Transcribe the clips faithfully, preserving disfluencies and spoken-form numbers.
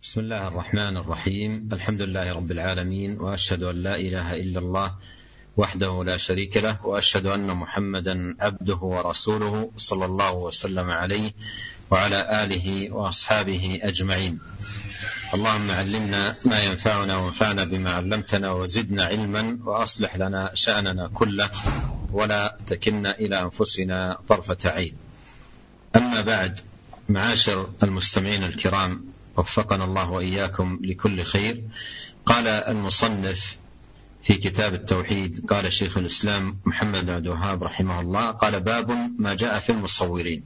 بسم الله الرحمن الرحيم. الحمد لله رب العالمين، وأشهد أن لا إله إلا الله وحده لا شريك له، وأشهد أن محمدا عبده ورسوله صلى الله وسلم عليه وعلى آله وأصحابه أجمعين. اللهم علمنا ما ينفعنا وانفعنا بما علمتنا وزدنا علما، وأصلح لنا شأننا كله ولا تكلنا إلى أنفسنا طرفة عين. أما بعد، معاشر المستمعين الكرام، وفقنا الله وإياكم لكل خير. قال المصنف في كتاب التوحيد، قال شيخ الإسلام محمد بن عبد الوهاب رحمه الله، قال: باب ما جاء في المصورين.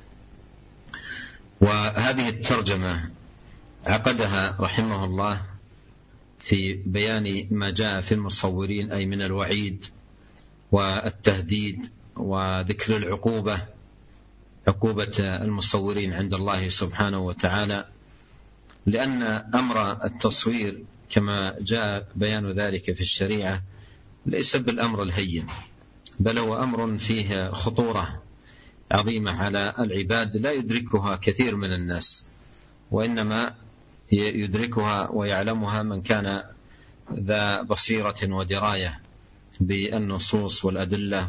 وهذه الترجمة عقدها رحمه الله في بيان ما جاء في المصورين، أي من الوعيد والتهديد وذكر العقوبة، عقوبة المصورين عند الله سبحانه وتعالى، لأن أمر التصوير كما جاء بيان ذلك في الشريعة ليس بالأمر الهين، بل هو أمر فيه خطورة عظيمة على العباد لا يدركها كثير من الناس، وإنما يدركها ويعلمها من كان ذا بصيرة ودراية بالنصوص والأدلة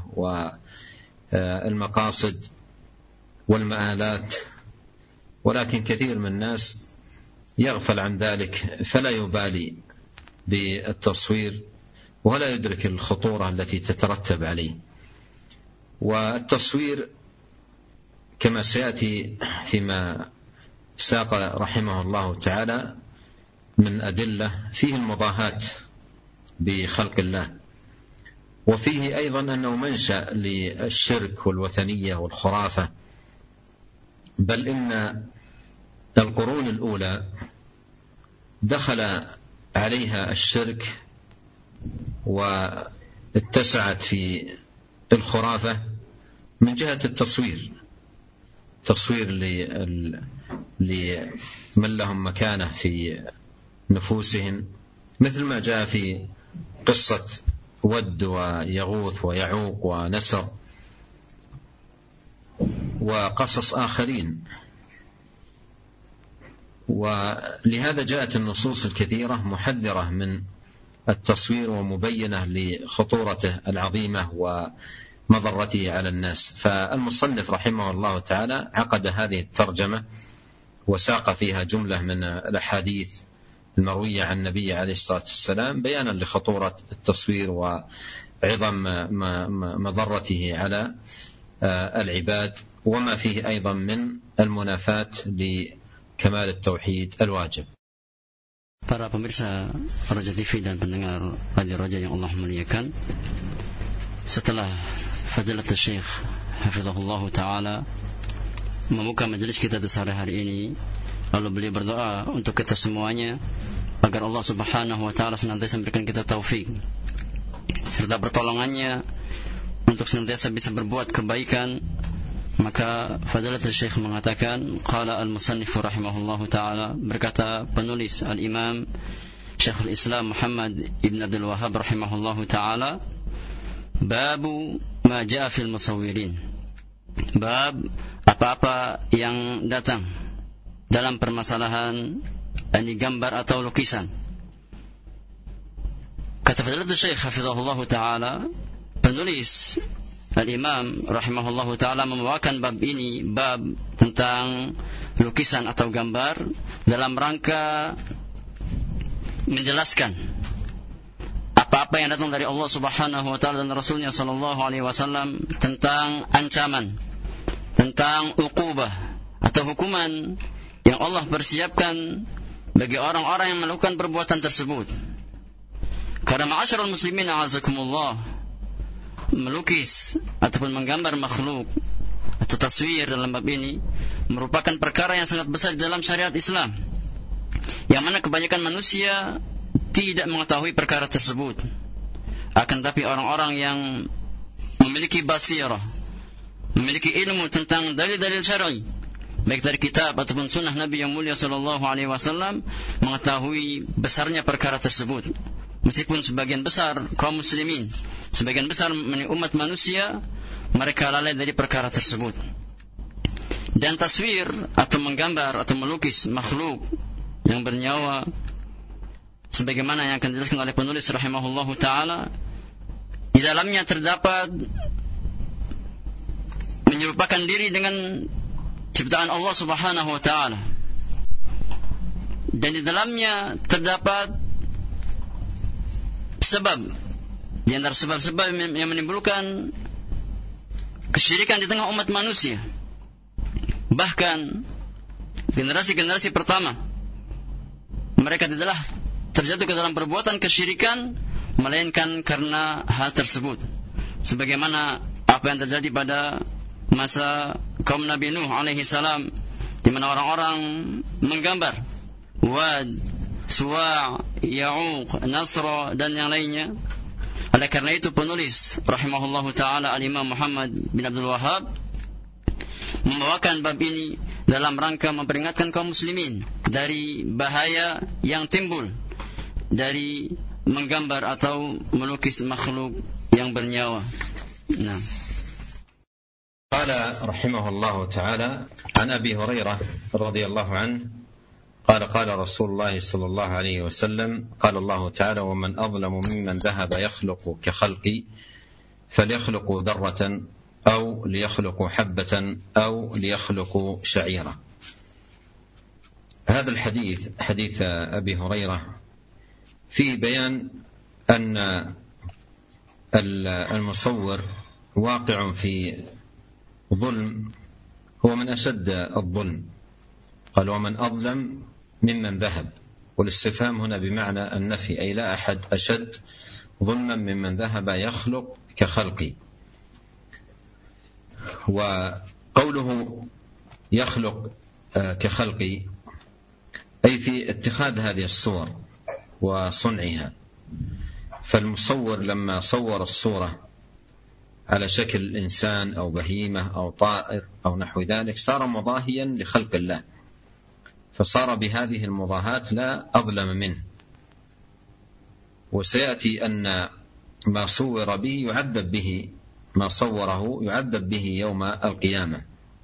والمقاصد والمآلات. ولكن كثير من الناس يغفل عن ذلك، فلا يبالي بالتصوير ولا يدرك الخطورة التي تترتب عليه. والتصوير كما سيأتي فيما ساق رحمه الله تعالى من أدلة، فيه المضاهاة بخلق الله، وفيه أيضا أنه منشأ للشرك والوثنية والخرافة. بل إن القرون الأولى دخل عليها الشرك واتسعت في الخرافة من جهة التصوير، تصوير لمن لهم مكانة في نفوسهم، مثل ما جاء في قصة ود ويغوث ويعوق ونسر وقصص آخرين. ولهذا جاءت النصوص الكثيرة محذرة من التصوير ومبينة لخطورته العظيمة ومضرته على الناس. فالمصنف رحمه الله تعالى عقد هذه الترجمة وساق فيها جملة من الأحاديث المروية عن النبي عليه الصلاة والسلام بيانا لخطورة التصوير وعظم مضرته على العباد، وما فيه أيضا من المنافاة لكمال التوحيد الواجب. Para pemirsa Raja T V dan pendengar Radio Raja yang Allah muliakan, setelah Fadilatul Syekh Hafizahullah Ta'ala membuka majelis kita di sore hari ini, lalu beliau berdoa untuk kita semuanya agar Allah Subhanahu wa Ta'ala senantiasa memberikan kita taufik serta pertolongannya untuk senantiasa bisa berbuat kebaikan. Maka Fadilatul Syekh mengatakan, qala al-musannif rahimahullahu ta'ala, berkata penulis al-imam Syekhul Islam Muhammad ibn Abdul Wahab rahimahullahu ta'ala, babu ma ja'a fil musawwirin, bab apa-apa yang datang dalam permasalahan ini gambar atau lukisan. Kata Fadilatul Syekh hafizahullahu ta'ala, penulis Al-Imam rahimahullahu ta'ala membawakan bab ini, bab tentang lukisan atau gambar, dalam rangka menjelaskan apa-apa yang datang dari Allah Subhanahu wa ta'ala dan Rasulnya sallallahu alaihi wasallam tentang ancaman, tentang uqubah atau hukuman yang Allah persiapkan bagi orang-orang yang melakukan perbuatan tersebut. Karena ma'asyiral muslimin a'azakumullah, melukis ataupun menggambar makhluk atau taswir dalam bab ini merupakan perkara yang sangat besar dalam syariat Islam, yang mana kebanyakan manusia tidak mengetahui perkara tersebut. Akan tapi orang-orang yang memiliki basirah, memiliki ilmu tentang dalil-dalil syar'i, baik dari kitab ataupun sunnah Nabi yang mulia sallallahu alaihi wasallam, mengetahui besarnya perkara tersebut. Meskipun sebagian besar kaum muslimin, sebagian besar umat manusia, mereka lalai dari perkara tersebut. Dan taswir atau menggambar atau melukis makhluk yang bernyawa, sebagaimana yang akan dijelaskan oleh penulis rahimahullahu taala. Di dalamnya terdapat menyerupakan diri dengan ciptaan Allah Subhanahu wa taala. Dan di dalamnya terdapat sebab, di antara sebab-sebab yang menimbulkan kesyirikan di tengah umat manusia. Bahkan generasi-generasi pertama, mereka tidaklah terjatuh ke dalam perbuatan kesyirikan melainkan karena hal tersebut. Sebagaimana apa yang terjadi pada masa kaum Nabi Nuh alaihi salam, di mana orang-orang menggambar Wad, Suwa', Ya'uq, Nasra dan yang lainnya. Oleh karena itu penulis rahimahullahu taala Al-Imam Muhammad bin Abdul Wahhab membawakan bab ini dalam rangka memperingatkan kaum muslimin dari bahaya yang timbul dari menggambar atau melukis makhluk yang bernyawa. Nah. قال رحمه الله تعالى عن أبي هريرة رضي الله عنه قال قال رسول الله صلى الله عليه وسلم قال الله تعالى ومن أظلم ممن ذهب يخلق كخلقي فليخلق ذرة أو ليخلق حبة أو ليخلق شعيرة. هذا الحديث حديث أبي هريرة فيه بيان أن المصور واقع في ظلم هو من أشد الظلم. قال ومن أظلم ممن ذهب، والاستفهام هنا بمعنى النفي، أي لا أحد أشد ظلما ممن ذهب يخلق كخلقي. وقوله يخلق كخلقي أي في اتخاذ هذه الصور وصنعها. فالمصور لما صور الصورة على شكل إنسان أو بهيمة أو طائر أو نحو ذلك صار مضاهيا لخلق الله، فصار بهذه المضاهاة لا أظلم منه. وسيأتي أن ما صور به يعذب به، ما صوره يعذب به يوم القيامة.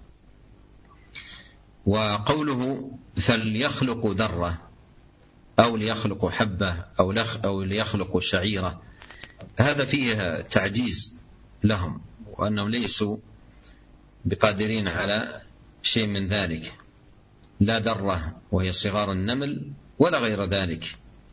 وقوله فليخلق ذرة أو ليخلق حبة أو ليخلق شعيرة، هذا فيه تعجيز لهم وأنهم ليسوا بقادرين على شيء من ذلك، لا ذرة وهي صغار النمل ولا غير ذلك.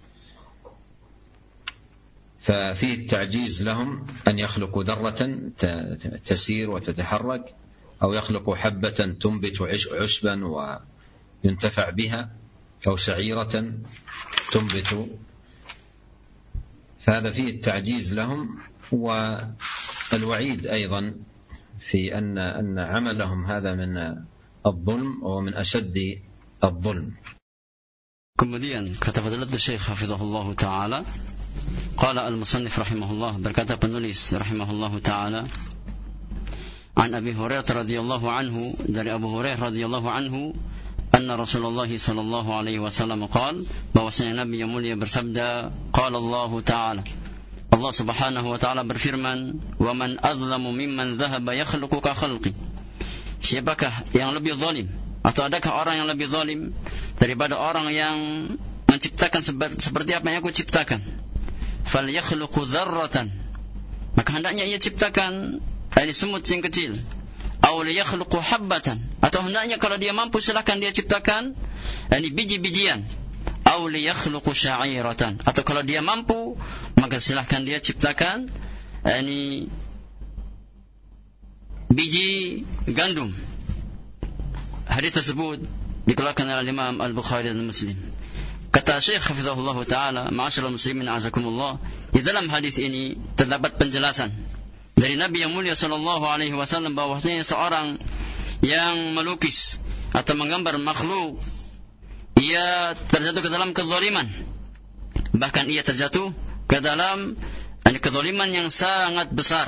ففيه التعجيز لهم أن يخلقوا ذرة تسير وتتحرك أو يخلقوا حبة تنبت عشبا وينتفع بها أو شعيرة تنبت، فهذا فيه التعجيز لهم. والوعيد أيضا في أن أن عملهم هذا من الظلم ومن أشد الظلم. Kemudian kata Fadilatul Syekh hafizahullah taala, qala al-musannif rahimahullah, berkata penulis rahimahullah taala, an Abi Hurairah radhiyallahu anhu, dari Abu Hurairah radhiyallahu anhu, anna Rasulullah sallallahu alaihi wasallam qala, bahwasanya Nabi yang mulia bersabda, qala Allah taala, Allah Subhanahu wa taala berfirman, "Wa man azlamu mimman dhahaba yakhluqu ka khalqi." Siapakah yang lebih zalim, atau adakah orang yang lebih zalim daripada orang yang menciptakan seperti apa yang aku ciptakan? Fal yakhluqu dzarratan, maka hendaknya ia ciptakan dari semut yang kecil. Aw yakhluqu habbatan, atau hendaknya kalau dia mampu silakan dia ciptakan ini biji-bijian. Aw yakhluqu sya'iratan, atau kalau dia mampu maka silahkan dia ciptakan ini biji gandum. Hadis tersebut dikeluarkan oleh Imam Al-Bukhari dan Muslim. Kata Syekh hafizahullah taala, ma'asyiral muslimin azakumullah, di dalam hadis ini terdapat penjelasan dari Nabi yang mulia sallallahu alaihi wasallam bahwasanya seorang yang melukis atau menggambar makhluk, ia terjatuh ke dalam kezaliman. Bahkan ia terjatuh ke dalam kezaliman yang sangat besar.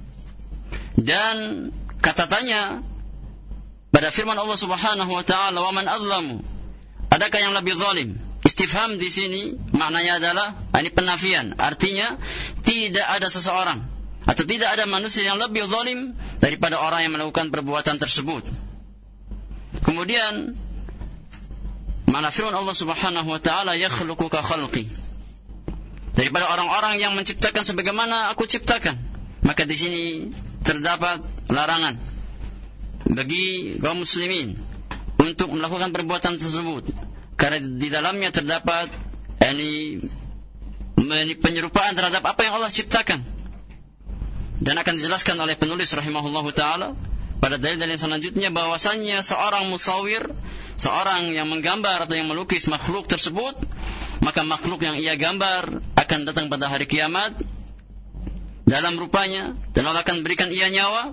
Dan kata tanya pada firman Allah Subhanahu wa taala, "Wa man azlamu", adakah yang lebih zalim? Istifham di sini maknanya adalah ini penafian, artinya tidak ada seseorang atau tidak ada manusia yang lebih zalim daripada orang yang melakukan perbuatan tersebut. Kemudian Mana firman Allah Subhanahu wa taala, yakhluqu ka khalqi. Daripada orang-orang yang menciptakan sebagaimana aku ciptakan. Maka di sini terdapat larangan bagi kaum muslimin untuk melakukan perbuatan tersebut, karena di dalamnya terdapat yani penyerupaan terhadap apa yang Allah ciptakan. Dan akan dijelaskan oleh penulis rahimahullahu taala pada dalil-dalil selanjutnya bahwasannya seorang musawir, seorang yang menggambar atau yang melukis makhluk tersebut, maka makhluk yang ia gambar akan datang pada hari kiamat dalam rupanya, dan Allah akan berikan ia nyawa,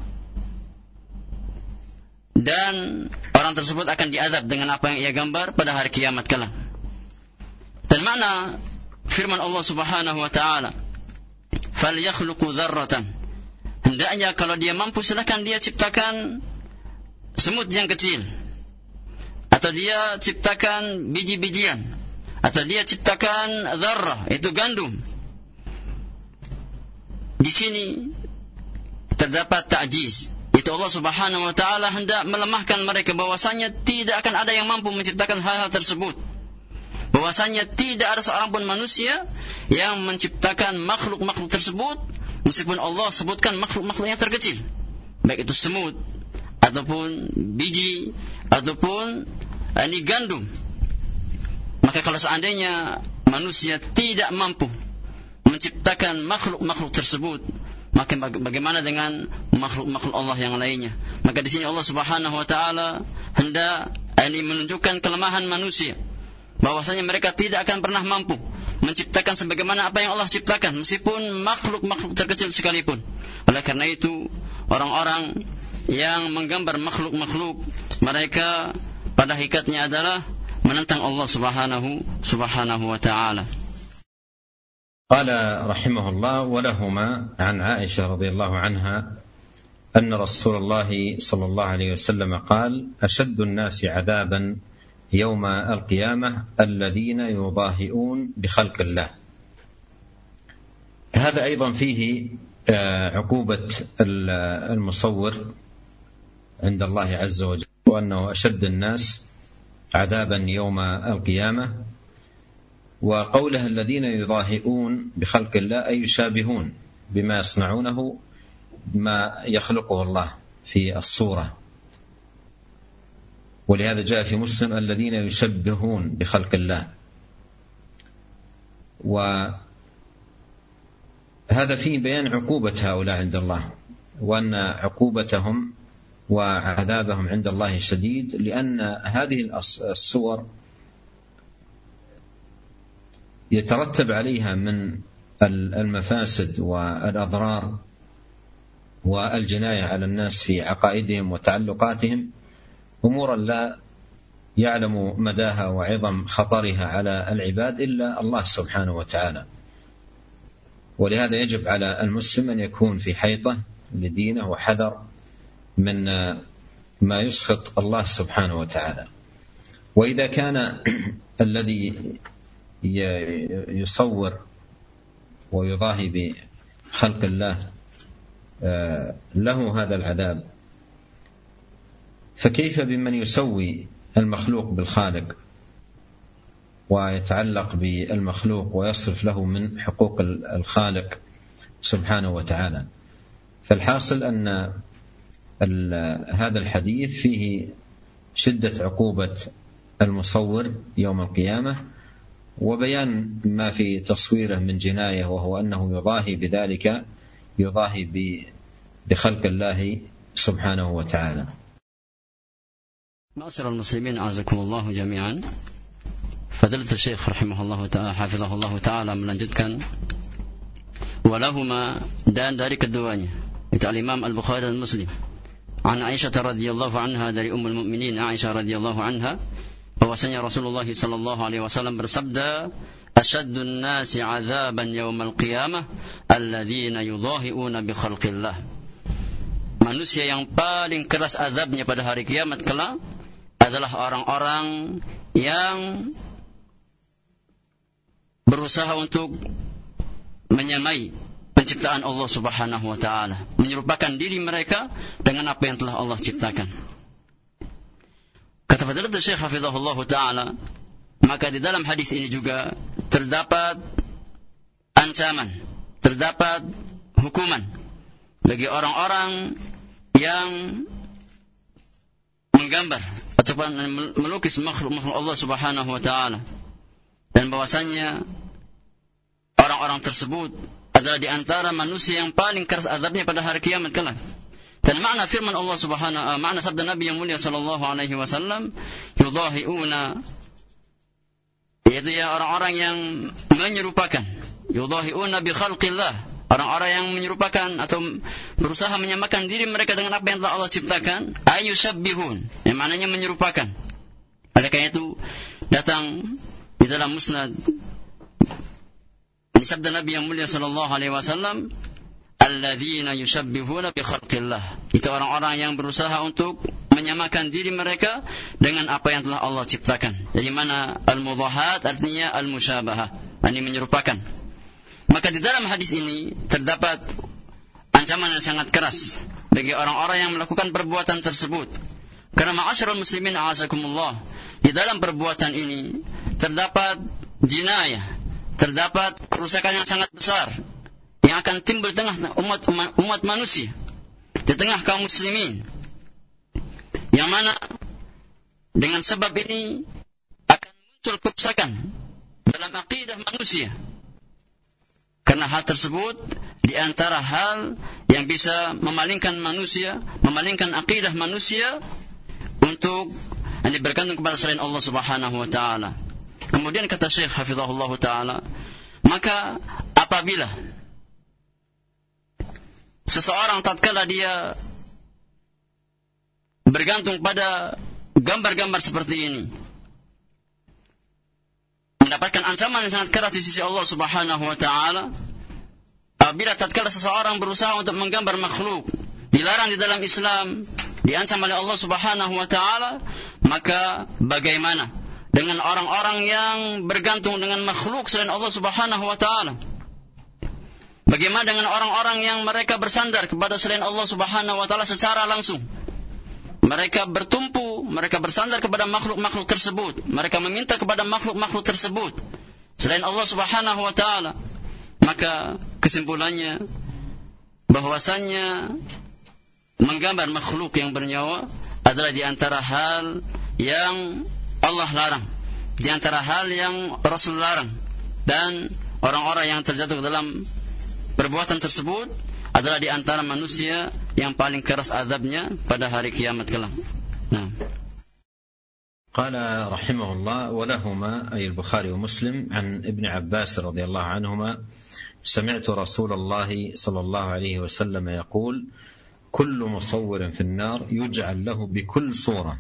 dan orang tersebut akan diazab dengan apa yang ia gambar pada hari kiamat kelak. Dan makna firman Allah Subhanahu wa taala, "Falyakhluqu dzarratan." Hendaknya kalau dia mampu, silakan dia ciptakan semut yang kecil, atau dia ciptakan biji-bijian, atau dia ciptakan dzarrah, itu gandum. Di sini terdapat ta'jiz. Itu Allah Subhanahu wa taala hendak melemahkan mereka bahwasanya tidak akan ada yang mampu menciptakan hal-hal tersebut. Bahwasanya tidak ada seorang pun manusia yang menciptakan makhluk-makhluk tersebut, meskipun Allah sebutkan makhluk-makhluk yang terkecil, baik itu semut ataupun biji ataupun ini gandum. Maka kalau seandainya manusia tidak mampu menciptakan makhluk-makhluk tersebut, maka bagaimana dengan makhluk-makhluk Allah yang lainnya? Maka di sini Allah Subhanahu wa taala hendak ini menunjukkan kelemahan manusia, bahwasanya mereka tidak akan pernah mampu menciptakan sebagaimana apa yang Allah ciptakan, meskipun makhluk-makhluk terkecil sekalipun. Oleh karena itu, orang-orang yang menggambar makhluk-makhluk, mereka pada hakikatnya adalah menentang Allah Subhanahu subhanahu wa taala. قال رحمه الله: ولهما عن عائشة رضي الله عنها أن رسول الله صلى الله عليه وسلم قال: أشد الناس عذابا يوم القيامة الذين يضاهئون بخلق الله. هذا أيضا فيه عقوبة المصور عند الله عز وجل، وأنه أشد الناس عذابا يوم القيامة. وقوله الذين يضاهئون بخلق الله أي يشابهون بما يصنعونه ما يخلقه الله في الصورة، ولهذا جاء في مسلم الذين يشبهون بخلق الله. وهذا فيه بيان عقوبة هؤلاء عند الله، وأن عقوبتهم وعذابهم عند الله شديد، لأن هذه الصور يترتب عليها من المفاسد والأضرار والجناية على الناس في عقائدهم وتعلقاتهم أمورا لا يعلم مداها وعظم خطرها على العباد إلا الله سبحانه وتعالى. ولهذا يجب على المسلم أن يكون في حيطة لدينه وحذر من ما يسخط الله سبحانه وتعالى. وإذا كان الذي يصور ويضاهي بخلق الله له هذا العذاب، فكيف بمن يسوي المخلوق بالخالق ويتعلق بالمخلوق ويصرف له من حقوق الخالق سبحانه وتعالى؟ فالحاصل أن هذا الحديث فيه شدة عقوبة المصور يوم القيامة، وبيان ما في تصويره من جناية، وهو أنه يضاهي بذلك يضاهي بخلق الله سبحانه وتعالى. معاشر المسلمين أعزكم الله جميعا. فضيلة الشيخ رحمه الله تعالى حفظه الله تعالى melanjutkan walahuma, dan dari keduanya itu al-Imam Al-Bukhari dan Muslim, an Aisyah radhiyallahu anha, dari Ummul Mukminin Aisyah radhiyallahu anha, bahwasanya Rasulullah sallallahu alaihi wasallam bersabda: "Ashaddun nasi 'adzaban yaumal qiyamah alladzina yudhahi'una bi khalqillah." Manusia yang paling keras azabnya pada hari kiamat kelak adalah orang-orang yang berusaha untuk menyamai penciptaan Allah Subhanahu wa taala, menyerupakan diri mereka dengan apa yang telah Allah ciptakan. Kata Fadilatul Syekh hafizahullah taala, maka di dalam hadis ini juga terdapat ancaman, terdapat hukuman bagi orang-orang yang menggambar ataupun melukis makhluk-makhluk Allah Subhanahu wa taala, dan bahwasanya orang-orang tersebut adalah di antara manusia yang paling keras azabnya pada hari kiamat kelak. Dan makna firman Allah Subhanahu, makna sabda Nabi yang mulia sallallahu alaihi wasallam, yudhahiuna, yaitu ya orang-orang yang menyerupakan, yudhahiuna bi khalqillah, orang-orang yang menyerupakan atau berusaha menyamakan diri mereka dengan apa yang telah Allah ciptakan, ayushabbihun, yang maknanya menyerupakan. Oleh karena itu datang di dalam musnad ini sabda Nabi yang mulia sallallahu alaihi wasallam, alladzina yushabbihuna bi khalqillah, itu orang-orang yang berusaha untuk menyamakan diri mereka dengan apa yang telah Allah ciptakan. Jadi mana al-mudhahat artinya al-musyabahah, ini menyerupakan. Maka di dalam hadis ini terdapat ancaman yang sangat keras bagi orang-orang yang melakukan perbuatan tersebut. Karena ma'asyiral muslimin a'azakumullah, di dalam perbuatan ini terdapat jinayah, terdapat kerusakan yang sangat besar yang akan timbul di tengah umat, umat manusia, di tengah kaum muslimin, yang mana dengan sebab ini akan muncul kerusakan dalam akidah manusia. Karena hal tersebut di antara hal yang bisa memalingkan manusia, memalingkan akidah manusia untuk yang bergantung kepada selain Allah Subhanahu wa taala. Kemudian kata Syekh hafizahullah taala, maka apabila seseorang tatkala dia bergantung pada gambar-gambar seperti ini, mendapatkan ancaman yang sangat keras di sisi Allah Subhanahu wa taala. Apabila tatkala seseorang berusaha untuk menggambar makhluk, dilarang di dalam Islam, diancam oleh Allah Subhanahu wa taala, maka bagaimana dengan orang-orang yang bergantung dengan makhluk selain Allah Subhanahu wa taala? Bagaimana dengan orang-orang yang mereka bersandar kepada selain Allah Subhanahu wa taala secara langsung? Mereka bertumpu, mereka bersandar kepada makhluk-makhluk tersebut, mereka meminta kepada makhluk-makhluk tersebut selain Allah Subhanahu wa taala. Maka kesimpulannya bahwasannya menggambar makhluk yang bernyawa adalah di antara hal yang Allah larang, di antara hal yang Rasul larang, dan orang-orang yang terjatuh dalam perbuatan tersebut adalah di antara manusia yang paling keras azabnya pada hari kiamat kelak. Nah. قال رحمه الله ولهما أي البخاري ومسلم عن ابن عباس رضي الله عنهما سمعت رسول الله صلى الله عليه وسلم يقول كل مصور في النار يجعل له بكل صورة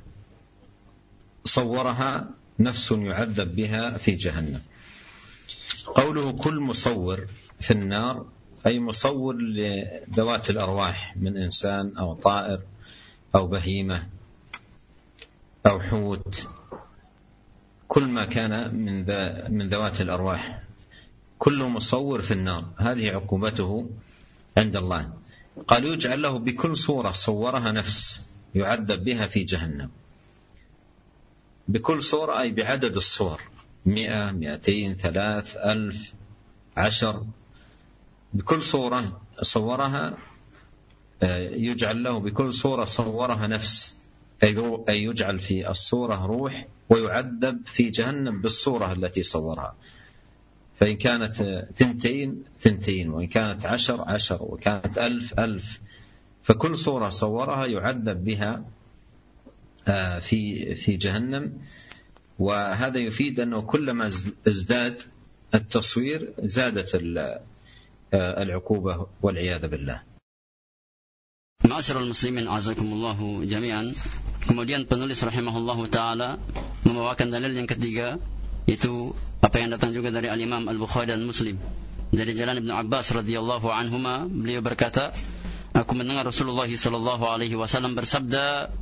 صورها نفس يعذب بها في جهنم. قوله كل مصور في النار أي مصور لذوات الأرواح من إنسان أو طائر أو بهيمة أو حوت، كل ما كان من من ذوات الأرواح، كل مصور في النار هذه عقوبته عند الله. قال يجعل له بكل صورة صورها نفس يعذب بها في جهنم. بكل صورة أي بعدد الصور، مئة مئتين ثلاث ألف عشر، بكل صورة صورها يجعل له بكل صورة صورها نفس، أي يجعل في الصورة روح ويعذب في جهنم بالصورة التي صورها. فإن كانت ثنتين ثنتين، وإن كانت عشر عشر، وكانت ألف ألف، فكل صورة صورها يعذب بها في في جهنم. وهذا يفيد أنه كلما ازداد التصوير زادت العقوبة والعياذ بالله. Ma'asyiral muslimin azakumullahu jami'an. Kemudian penulis rahimahullahu taala membawakan dalil yang ketiga, itu apa yang datang juga dari al-Imam Al-Bukhari dan Muslim dari jalan Ibnu Abbas radhiyallahu anhuma. Beliau berkata, aku mendengar Rasulullah sallallahu alaihi wasallam bersabda,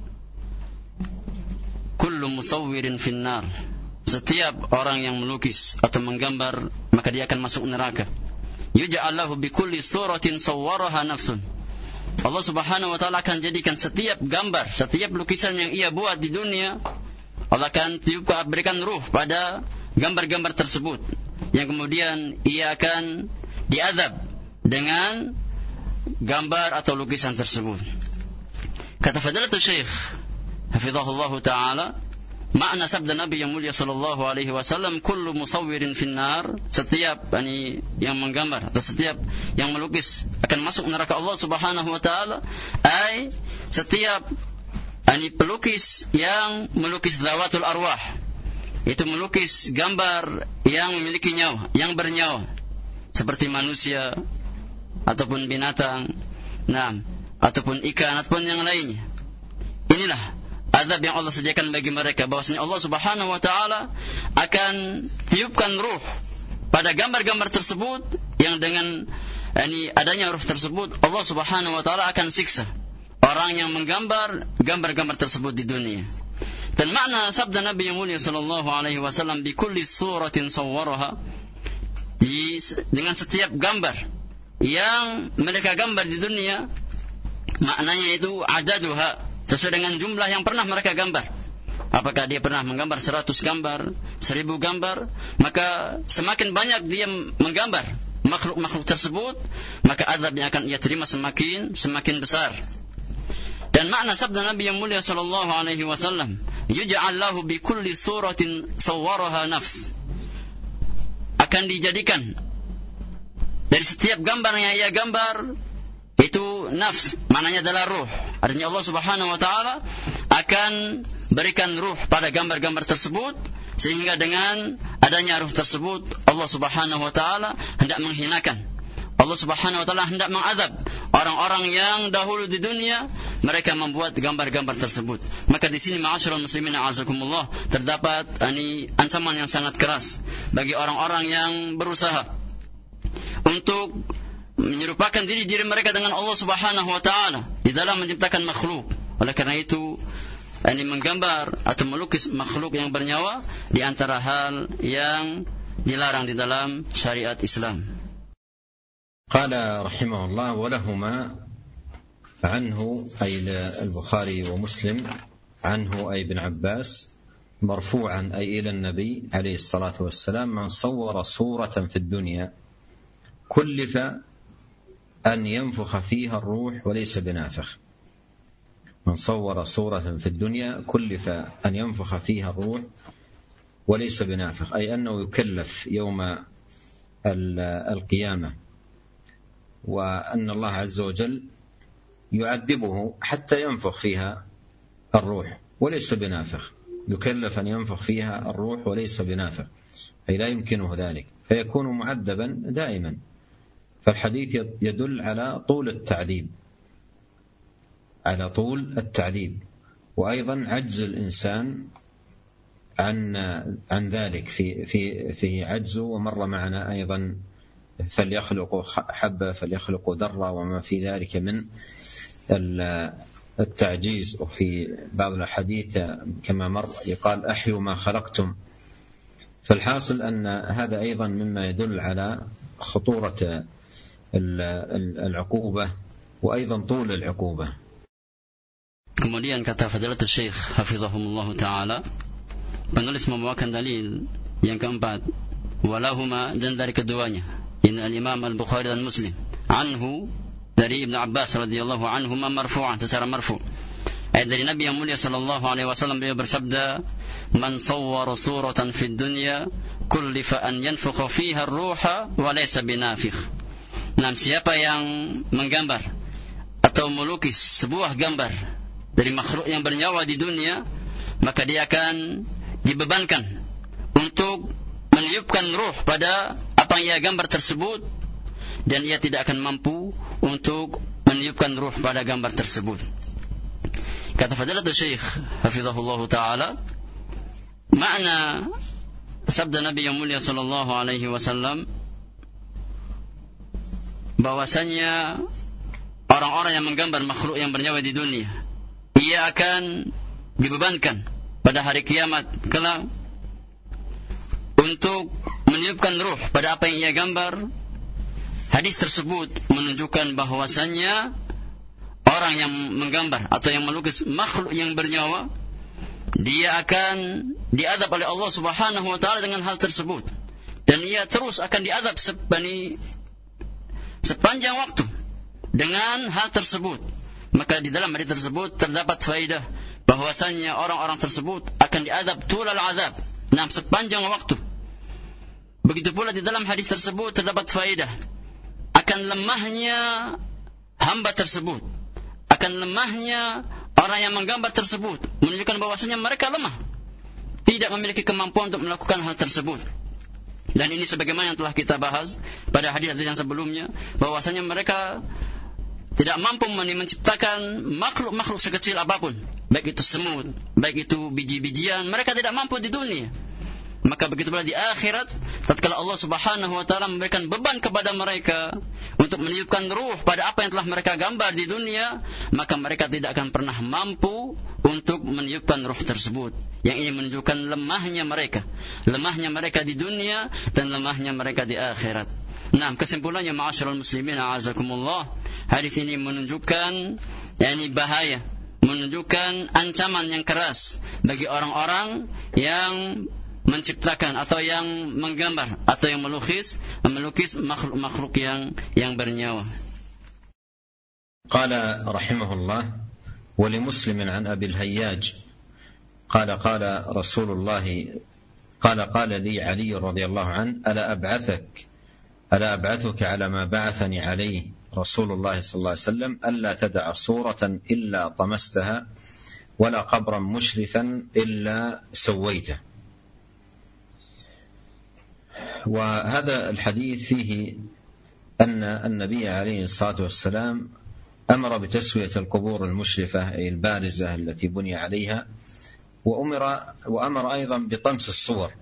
kullu musawwirin finnar, setiap orang yang melukis atau menggambar maka dia akan masuk neraka. Yuj'alahu bikulli suratin sawwaraha nafsun, Allah Subhanahu wa taala akan jadikan setiap gambar, setiap lukisan yang ia buat di dunia, Allah akan tiupkan, berikan ruh pada gambar-gambar tersebut, yang kemudian ia akan diazab dengan gambar atau lukisan tersebut. Kata Fadilatul Syekh hafizahullah taala, makna sabda Nabi yang mulia sallallahu alaihi wasallam, kullu musawwirin finnar, setiap yani yang menggambar atau setiap yang melukis akan masuk neraka Allah Subhanahu wa taala, ai setiap yani pelukis yang melukis zawatul arwah, itu melukis gambar yang memiliki nyawa, yang bernyawa, seperti manusia ataupun binatang, nah, ataupun ikan ataupun yang lainnya. Inilah azab yang Allah sediakan bagi mereka, bahwasanya Allah Subhanahu wa taala akan tiupkan ruh pada gambar-gambar tersebut, yang dengan yani adanya ruh tersebut Allah Subhanahu wa taala akan siksa orang yang menggambar gambar-gambar tersebut di dunia. Dan makna sabda Nabi yang mulia sallallahu alaihi wasallam, bi kulli suratin sawwaraha, di, dengan setiap gambar yang mereka gambar di dunia, maknanya itu adaduha, sesuai dengan jumlah yang pernah mereka gambar. Apakah dia pernah menggambar seratus gambar, seribu gambar, maka semakin banyak dia menggambar makhluk-makhluk tersebut, maka azab yang akan ia terima semakin semakin besar. Dan makna sabda Nabi yang mulia sallallahu alaihi wasallam, yuj'al lahu bi kulli suratin sawwaraha nafs, akan dijadikan dari setiap gambar yang ia gambar itu nafs, maknanya adalah ruh. Artinya Allah Subhanahu wa taala akan berikan ruh pada gambar-gambar tersebut, sehingga dengan adanya ruh tersebut Allah Subhanahu wa taala hendak menghinakan, Allah Subhanahu wa taala hendak mengazab orang-orang yang dahulu di dunia mereka membuat gambar-gambar tersebut. Maka di sini ma'asyiral muslimin a'azakumullah, terdapat ani ancaman yang sangat keras bagi orang-orang yang berusaha untuk menyerupakan diri diri mereka dengan Allah Subhanahu wa taala di dalam menciptakan makhluk. Oleh karena itu, ini menggambar atau melukis makhluk yang bernyawa di antara hal yang dilarang di dalam syariat Islam. Qala rahimahullah, wa lahuma anhu ay al-Bukhari wa Muslim anhu ay ibn Abbas marfu'an ay ila an-nabi alayhi salatu wassalam, man sawwara suratan fi ad-dunya kullifa أن ينفخ فيها الروح وليس بنافخ. من صور صورة في الدنيا كلف أن ينفخ فيها الروح وليس بنافخ، أي أنه يكلف يوم القيامة، وأن الله عز وجل يعذبه حتى ينفخ فيها الروح وليس بنافخ. يكلف أن ينفخ فيها الروح وليس بنافخ، أي لا يمكنه ذلك، فيكون معذبا دائما. فالحديث يدل على طول التعذيب، على طول التعذيب، وأيضا عجز الإنسان عن عن ذلك في في في عجزه. ومر معنا أيضا فليخلق حبة فليخلق ذرة وما في ذلك من التعجيز. وفي بعض الأحاديث كما مر يقال أحيوا ما خلقتم. فالحاصل أن هذا أيضا مما يدل على خطورة العقوبة وأيضا طول العقوبة. Kemudian kata Fadilatul Syekh hafizahumullah taala, penulis membawakan dalil yang keempat, walahuma, dan dari keduanya, ini al-Imam Al-Bukhari dan Muslim, anhu, dari Ibn Abbas radhiyallahu anhuma marfu'an, secara marfu', ayat dari Nabi yang mulia sallallahu alaihi wasallam, beliau bersabda, man sawwara suratan fid dunya kullifa an yanfukha fiha ar-ruha wa laysa binafikh. Nah, siapa yang menggambar atau melukis sebuah gambar dari makhluk yang bernyawa di dunia, maka dia akan dibebankan untuk meniupkan ruh pada apa yang ia gambar tersebut, dan ia tidak akan mampu untuk meniupkan ruh pada gambar tersebut. Kata Fadilatul Syekh hafizahullah taala, makna sabda Nabi yang mulia sallallahu alaihi wasallam, bahwasanya orang-orang yang menggambar makhluk yang bernyawa di dunia, ia akan dibebankan pada hari kiamat kelak untuk meniupkan ruh pada apa yang ia gambar. Hadis tersebut menunjukkan bahwasanya orang yang menggambar atau yang melukis makhluk yang bernyawa, dia akan diadab oleh Allah Subhanahu wa taala dengan hal tersebut, dan ia terus akan diadab sepanjang waktu dengan hal tersebut. Maka di dalam hadis tersebut terdapat faedah bahwasannya orang-orang tersebut akan diadab tulal azab, nah sepanjang waktu. Begitu pula di dalam hadis tersebut terdapat faedah akan lemahnya hamba tersebut, akan lemahnya orang yang menggambar tersebut, menunjukkan bahwasanya mereka lemah, tidak memiliki kemampuan untuk melakukan hal tersebut. Dan ini sebagaimana yang telah kita bahas pada hadis-hadis yang sebelumnya, bahwasanya mereka tidak mampu menciptakan makhluk-makhluk sekecil apapun, baik itu semut, baik itu biji-bijian, mereka tidak mampu di dunia. Maka begitu pula di akhirat, tatkala Allah Subhanahu wa taala memberikan beban kepada mereka untuk meniupkan ruh pada apa yang telah mereka gambar di dunia, maka mereka tidak akan pernah mampu untuk meniupkan ruh tersebut. Yang ini menunjukkan lemahnya mereka, lemahnya mereka di dunia dan lemahnya mereka di akhirat. Nah, kesimpulannya ma'asyiral muslimin a'azakumullah, hadis ini menunjukkan yakni bahaya, menunjukkan ancaman yang keras bagi orang-orang yang menciptakan atau yang menggambar atau yang melukis melukis makhluk-makhluk yang yang bernyawa. Qala rahimahullah wa li Muslimin an Abi al-Hayyaj qala qala Rasulullah qala qala li Ali radhiyallahu an ala ab'athak ala ab'athuka ala ma ba'athani alayhi Rasulullah sallallahu alaihi wasallam alla tad'a suratan illa tamastaha wala qabran mushrifan illa sawaitahu. وهذا الحديث فيه أن النبي عليه الصلاة والسلام أمر بتسوية القبور المشرفة أي البارزة التي بني عليها، وأمر وأمر أيضا بطمس الصور.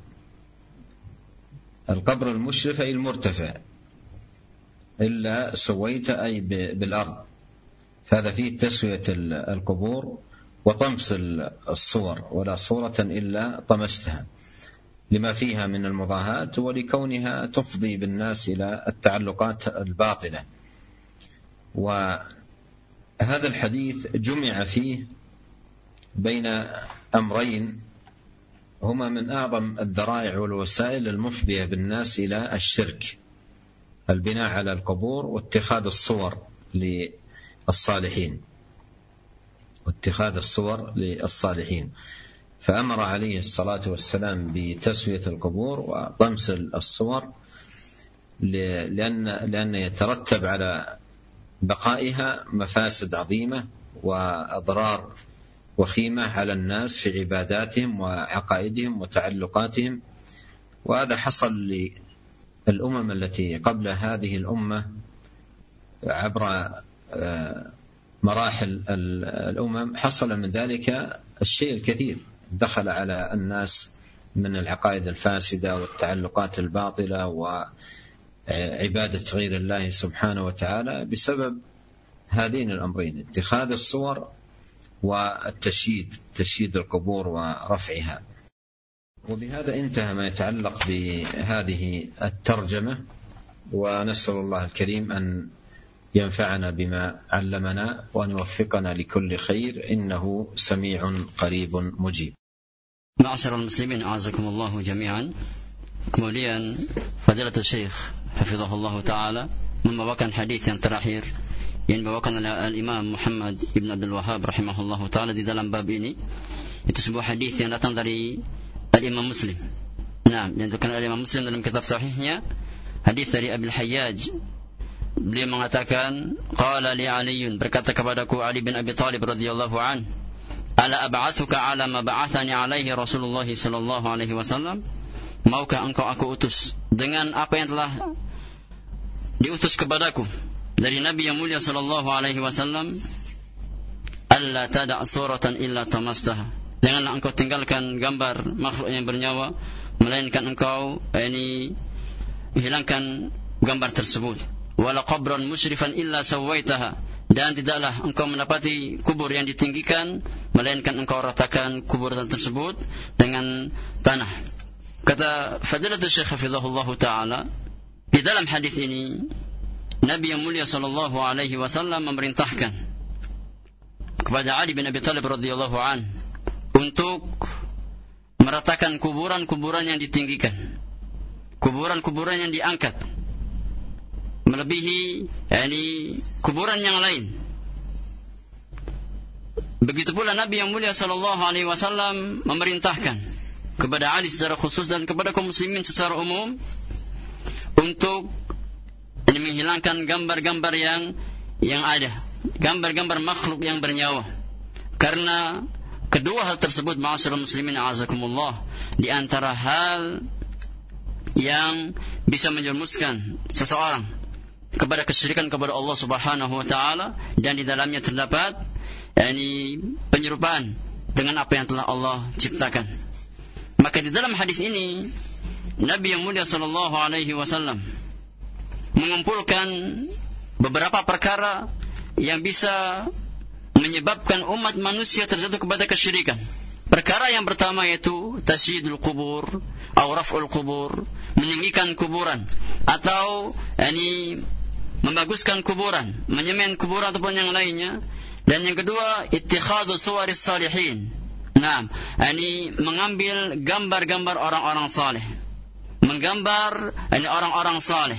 القبر المشرف أي المرتفع إلا سويت أي بالأرض، فهذا فيه تسوية القبور وطمس الصور، ولا صورة إلا طمستها لما فيها من المضاهاة ولكونها تفضي بالناس إلى التعلقات الباطلة. وهذا الحديث جمع فيه بين أمرين هما من أعظم الذرائع والوسائل المفضية بالناس إلى الشرك: البناء على القبور واتخاذ الصور للصالحين واتخاذ الصور للصالحين. فأمر عليه الصلاة والسلام بتسوية القبور وطمس الصور لأن لأن يترتب على بقائها مفاسد عظيمة وأضرار وخيمة على الناس في عباداتهم وعقائدهم وتعلقاتهم. وهذا حصل للأمم التي قبل هذه الأمة عبر مراحل الأمم، حصل من ذلك الشيء الكثير دخل على الناس من العقائد الفاسدة والتعلقات الباطلة وعبادة غير الله سبحانه وتعالى بسبب هذين الأمرين: اتخاذ الصور والتشييد تشييد القبور ورفعها. وبهذا انتهى ما يتعلق بهذه الترجمة، ونسأل الله الكريم أن ينفعنا بما علمنا وأن يوفقنا لكل خير إنه سميع قريب مجيب. Ma'asyiral muslimin a'azakumullah jami'an. Kemudian Fadilatul Syekh hafizahullah taala membawakan hadis yang terakhir yang dibawakan oleh Al-Imam Muhammad Ibn Abdul Wahhab rahimahullah taala di dalam bab ini. Itu sebuah hadis yang datang dari Al-Imam Muslim. Nah, yang dikatakan oleh Imam Muslim dalam kitab sahihnya, hadis dari Abi al-Hayyaj. Beliau mengatakan, qala li Aliun, berkata kepadaku Ali bin Abi Thalib radhiyallahu an, ala ab'athuka ala ma ba'athani alaihi Rasulullah sallallahu alaihi wasallam, maukah engkau aku utus dengan apa yang telah diutus kepadaku dari Nabi yang mulia sallallahu alaihi wasallam, alla tada' suratan illa tamastaha, janganlah engkau tinggalkan gambar makhluk yang bernyawa melainkan engkau ini hilangkan gambar tersebut. Wala qabran musyrifan illa sawaitaha, dan tidaklah engkau mendapati kubur yang ditinggikan melainkan engkau ratakan kubur tersebut dengan tanah. Kata Fadilatul Syekh hafizahullahu taala, di dalam hadis ini Nabi yang mulia sallallahu alaihi wasallam memerintahkan kepada Ali bin Abi Thalib radhiyallahu an untuk meratakan kuburan-kuburan yang ditinggikan, kuburan-kuburan yang diangkat melebihi yakni kuburan yang lain. Begitu pula Nabi yang mulia sallallahu alaihi wasallam memerintahkan kepada Ali secara khusus dan kepada kaum muslimin secara umum untuk ini menghilangkan gambar-gambar yang yang ada, gambar-gambar makhluk yang bernyawa. Karena kedua hal tersebut, ma'asyiral muslimin a'azakumullah, di antara hal yang bisa menjerumuskan seseorang kepada kesyirikan kepada Allah Subhanahu wa taala, dan di dalamnya terdapat yakni penyerupaan dengan apa yang telah Allah ciptakan. Maka di dalam hadis ini Nabi yang mulia sallallahu alaihi wasallam mengumpulkan beberapa perkara yang bisa menyebabkan umat manusia terjatuh kepada kesyirikan. Perkara yang pertama yaitu tasyidul kubur atau raf'ul kubur, meninggikan kuburan, atau yani membaguskan kuburan, menyemen kuburan ataupun yang lainnya. Dan yang kedua, ittikhadhu suwaris salihin. Nah, yani mengambil gambar-gambar orang-orang saleh, menggambar yani orang-orang saleh,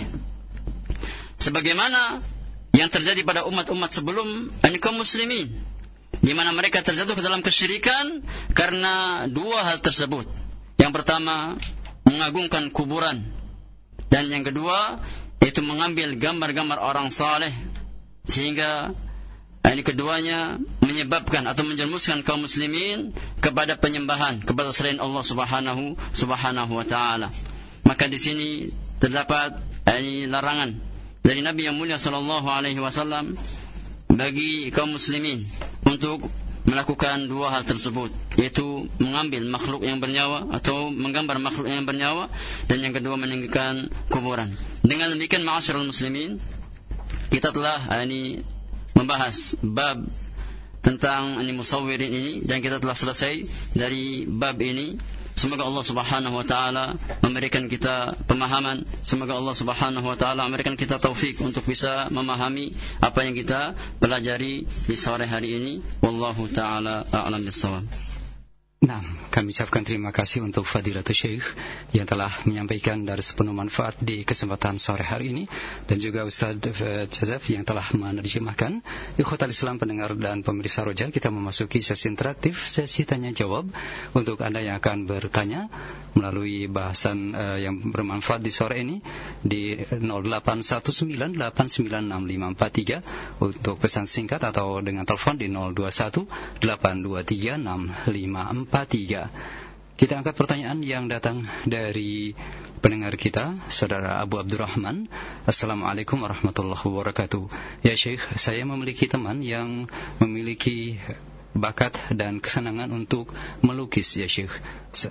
sebagaimana yang terjadi pada umat-umat sebelum yani kaum muslimin, di mana mereka terjatuh ke dalam kesyirikan karena dua hal tersebut. Yang pertama, mengagungkan kuburan, dan yang kedua yaitu mengambil gambar-gambar orang saleh, sehingga ini keduanya menyebabkan atau menjerumuskan kaum muslimin kepada penyembahan kepada selain Allah Subhanahu Subhanahu wa taala. Maka di sini terdapat ini larangan dari Nabi yang mulia sallallahu alaihi wasallam bagi kaum muslimin untuk melakukan dua hal tersebut, yaitu mengambil makhluk yang bernyawa atau menggambar makhluk yang bernyawa, dan yang kedua meninggikan kuburan. Dengan demikian, ma'asyiral muslimin, kita telah ini membahas bab tentang ini musawwirin ini, dan kita telah selesai dari bab ini. Semoga Allah Subhanahu wa taala memberikan kita pemahaman. Semoga Allah Subhanahu wa taala memberikan kita taufik untuk bisa memahami apa yang kita pelajari di sore hari ini. Wallahu taala a'lam bissawab. Nah, kami ucapkan terima kasih untuk Fadilatul Syekh yang telah menyampaikan dari sepenuh manfaat di kesempatan sore hari ini, dan juga Ustaz Jazaf yang telah menerjemahkan. Ikhwatal Islam, pendengar dan pemirsa Roja, kita memasuki sesi interaktif, sesi tanya jawab. Untuk Anda yang akan bertanya melalui bahasan uh, yang bermanfaat di sore ini di nol delapan satu sembilan delapan sembilan enam lima empat tiga, untuk pesan singkat atau dengan telepon di nol dua satu delapan dua tiga enam lima empat tiga. Kita angkat pertanyaan yang datang dari pendengar kita, Saudara Abu Abdurrahman. Assalamualaikum warahmatullahi wabarakatuh. Ya Syekh, saya memiliki teman yang memiliki bakat dan kesenangan untuk melukis, ya Syekh,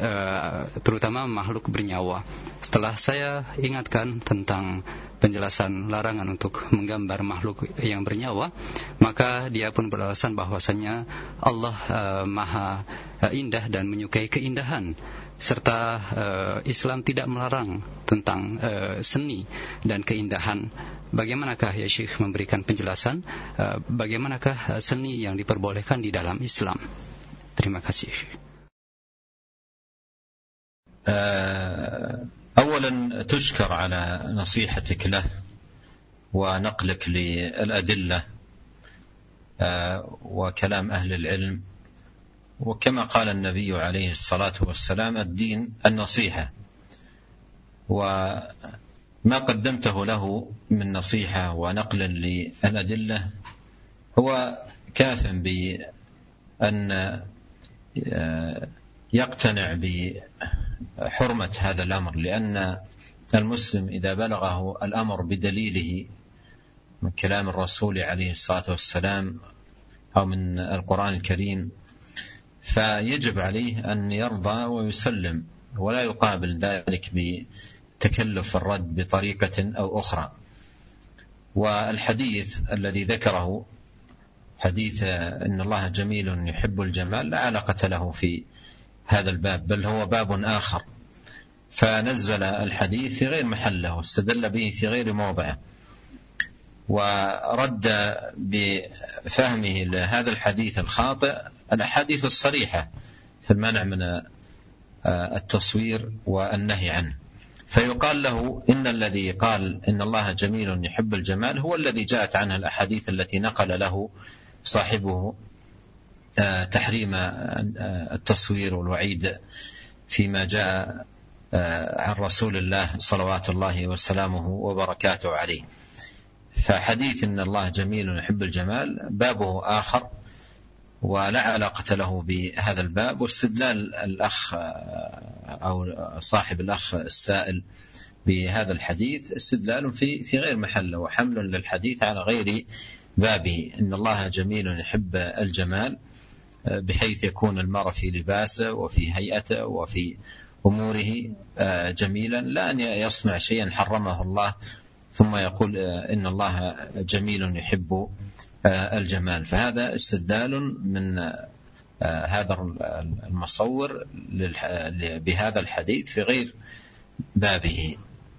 terutama makhluk bernyawa. Setelah saya ingatkan tentang penjelasan larangan untuk menggambar makhluk yang bernyawa, maka dia pun beralasan bahwasannya Allah uh, maha uh, indah dan menyukai keindahan, serta uh, Islam tidak melarang tentang uh, seni dan keindahan. Bagaimanakah ya Syekh memberikan penjelasan uh, bagaimanakah uh, seni yang diperbolehkan di dalam Islam? Terima kasih. Uh, أولا تشكر على نصيحتك له ونقلك للأدلة وكلام أهل العلم، وكما قال النبي عليه الصلاة والسلام الدين النصيحة، وما قدمته له من نصيحة ونقل للأدلة هو كاف بأن يقتنع بحرمة هذا الأمر، لأن المسلم إذا بلغه الأمر بدليله من كلام الرسول عليه الصلاة والسلام أو من القرآن الكريم فيجب عليه أن يرضى ويسلم، ولا يقابل ذلك بتكلف الرد بطريقة أو أخرى. والحديث الذي ذكره حديث إن الله جميل يحب الجمال لا علاقة له في هذا الباب، بل هو باب آخر، فنزل الحديث في غير محله واستدل به في غير موضعه، ورد بفهمه لهذا الحديث الخاطئ الأحاديث الصريحة في المنع من التصوير والنهي عنه. فيقال له إن الذي قال إن الله جميل يحب الجمال هو الذي جاءت عنه الأحاديث التي نقل له صاحبه تحريم التصوير والوعيد فيما جاء عن رسول الله صلوات الله وسلامه وبركاته عليه. فحديث إن الله جميل يحب الجمال بابه آخر ولا علاقة له بهذا الباب. واستدلال الأخ أو صاحب الأخ السائل بهذا الحديث استدلال في في غير محله وحمل للحديث على غير بابه. إن الله جميل يحب الجمال بحيث يكون المرء في لباسه وفي هيئته وفي أموره جميلا، لا أن يصنع شيئا حرمه الله ثم يقول إن الله جميل يحب الجمال. فهذا استدلال من هذا المصور بهذا الحديث في غير بابه.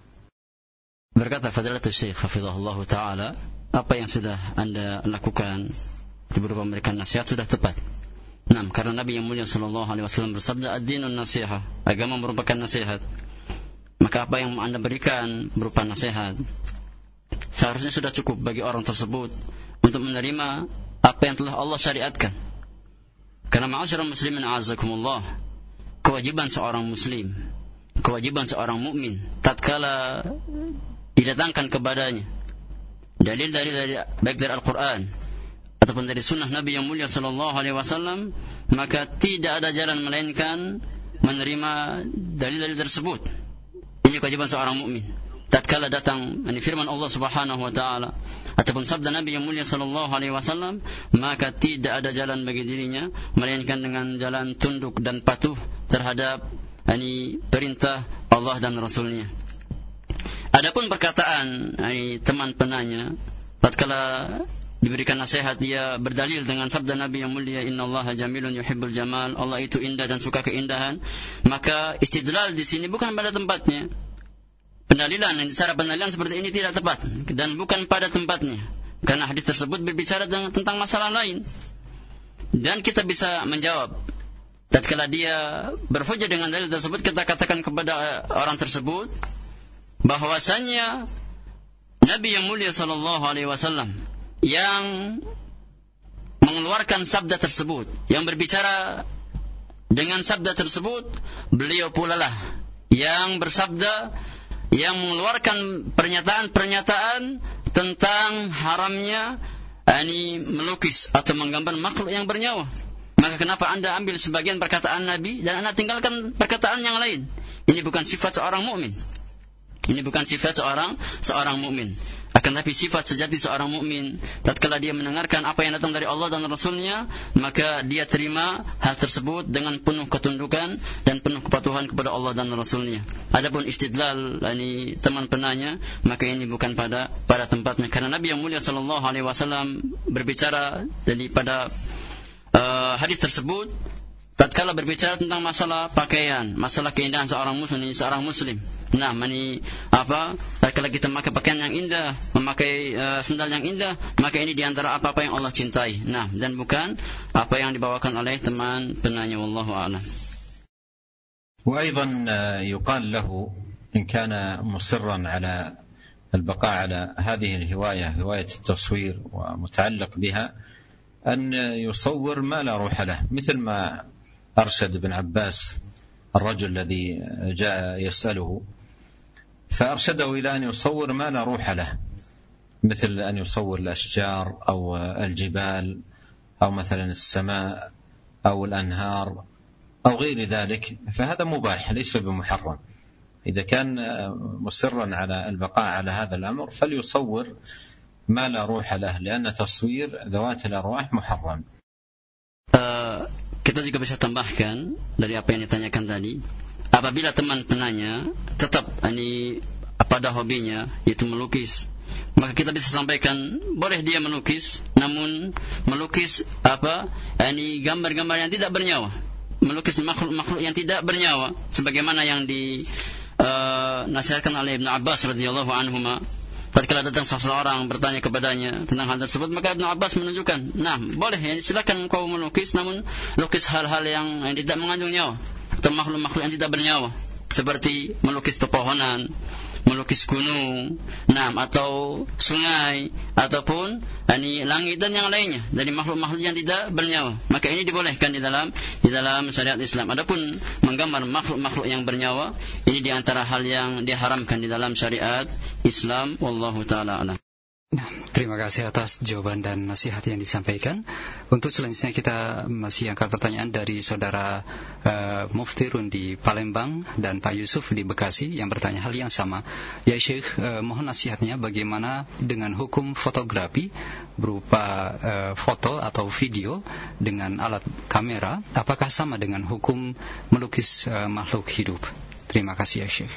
Berkata Fadilatul Syekh hafizahullah taala, apa yang sudah Anda lakukan berupa memberikan nasihat sudah tepat. Nah, karena Nabi yang mulia sallallahu alaihi wasallam bersabda, ad-dinun nasihah, agama merupakan nasihat. Maka apa yang Anda berikan berupa nasihat seharusnya sudah cukup bagi orang tersebut untuk menerima apa yang telah Allah syariatkan. Karena ma'asyiral muslimin a'azzakumullah, kewajiban seorang muslim, kewajiban seorang mukmin tatkala didatangkan kepadanya dalil-dalil dari baik dari Al-Qur'an ataupun dari sunnah Nabi yang mulia sallallahu alaihi wasallam, maka tidak ada jalan melainkan menerima dalil-dalil tersebut. Ini kewajiban seorang mukmin. Tatkala datang ini firman Allah Subhanahu wa taala ataupun sabda Nabi yang mulia sallallahu alaihi wasallam, maka tidak ada jalan bagi dirinya melainkan dengan jalan tunduk dan patuh terhadap ini perintah Allah dan Rasulnya. Adapun perkataan ini teman penanya tatkala diberikan nasihat dia berdalil dengan sabda Nabi yang mulia, innallaha jamilun yuhibbul jamal, Allah itu indah dan suka keindahan, maka istidlal di sini bukan pada tempatnya. Pendalilan, cara pendalilan seperti ini tidak tepat dan bukan pada tempatnya, karena hadis tersebut berbicara tentang masalah lain. Dan kita bisa menjawab tatkala dia berhujjah dengan dalil tersebut, kita katakan kepada orang tersebut bahwasanya Nabi yang mulia sallallahu alaihi wasallam yang mengeluarkan sabda tersebut, yang berbicara dengan sabda tersebut, beliau pula lah yang bersabda, yang mengeluarkan pernyataan-pernyataan tentang haramnya ani melukis atau menggambar makhluk yang bernyawa. Maka kenapa Anda ambil sebagian perkataan Nabi dan Anda tinggalkan perkataan yang lain? Ini bukan sifat seorang mukmin. Ini bukan sifat seorang seorang mukmin. Akan tapi sifat sejati seorang mukmin, tatkala dia mendengarkan apa yang datang dari Allah dan Rasulnya, maka dia terima hal tersebut dengan penuh ketundukan dan penuh kepatuhan kepada Allah dan Rasulnya. Adapun istidlal ini teman penanya, maka ini bukan pada pada tempatnya, karena Nabi yang mulia sallallahu alaihi wasallam berbicara dari pada uh, hadis tersebut tatkala berbicara tentang masalah pakaian, masalah keindahan seorang muslim, seorang muslim. Nah, mani apa? Tatkala kita memakai pakaian yang indah, memakai uh, sendal yang indah, maka ini diantara apa-apa yang Allah cintai. Nah, dan bukan apa yang dibawakan oleh teman penanya. Wallahu a'lam. وأيضا يقال له إن كان مصرا على البقاء على هذه الهواية، هواية التصوير ومتعلق بها، أن يصور ما لا روح له، مثل ما أرشد ابن عباس الرجل الذي جاء يسأله، فأرشده إلى أن يصور ما لا روح له، مثل أن يصور الأشجار أو الجبال أو مثلا السماء أو الأنهار أو غير ذلك، فهذا مباح ليس بمحرم. إذا كان مصرا على البقاء على هذا الأمر فليصور ما لا روح له، لأن تصوير ذوات الأرواح محرم. Kita juga bisa tambahkan dari apa yang ditanyakan tadi, apabila teman penanya tetap ini pada hobinya yaitu melukis, maka kita bisa sampaikan boleh dia melukis, namun melukis apa ini gambar-gambar yang tidak bernyawa, melukis makhluk-makhluk yang tidak bernyawa, sebagaimana yang dinasihatkan uh, oleh Ibnu Abbas radhiyallahu anhuma tatkala datang seseorang bertanya kepadanya tentang hal tersebut, maka Ibnu Abbas menunjukkan, nah boleh ya, silakan kau melukis, namun lukis hal-hal yang, yang tidak mengandung nyawa atau makhluk-makhluk yang tidak bernyawa, seperti melukis pepohonan, melukis gunung, nah, atau sungai, ataupun ini langit dan yang lainnya dari makhluk-makhluk yang tidak bernyawa. Maka ini dibolehkan di dalam di dalam syariat Islam. Adapun menggambar makhluk-makhluk yang bernyawa, ini di antara hal yang diharamkan di dalam syariat Islam. Wallahu taala a'lam. Nah, terima kasih atas jawaban dan nasihat yang disampaikan. Untuk selanjutnya kita masih angkat pertanyaan dari saudara uh, Mufti Rundi Palembang dan Pak Yusuf di Bekasi yang bertanya hal yang sama. Ya Syekh, uh, mohon nasihatnya bagaimana dengan hukum fotografi berupa uh, foto atau video dengan alat kamera, apakah sama dengan hukum melukis uh, makhluk hidup? Terima kasih ya Syekh.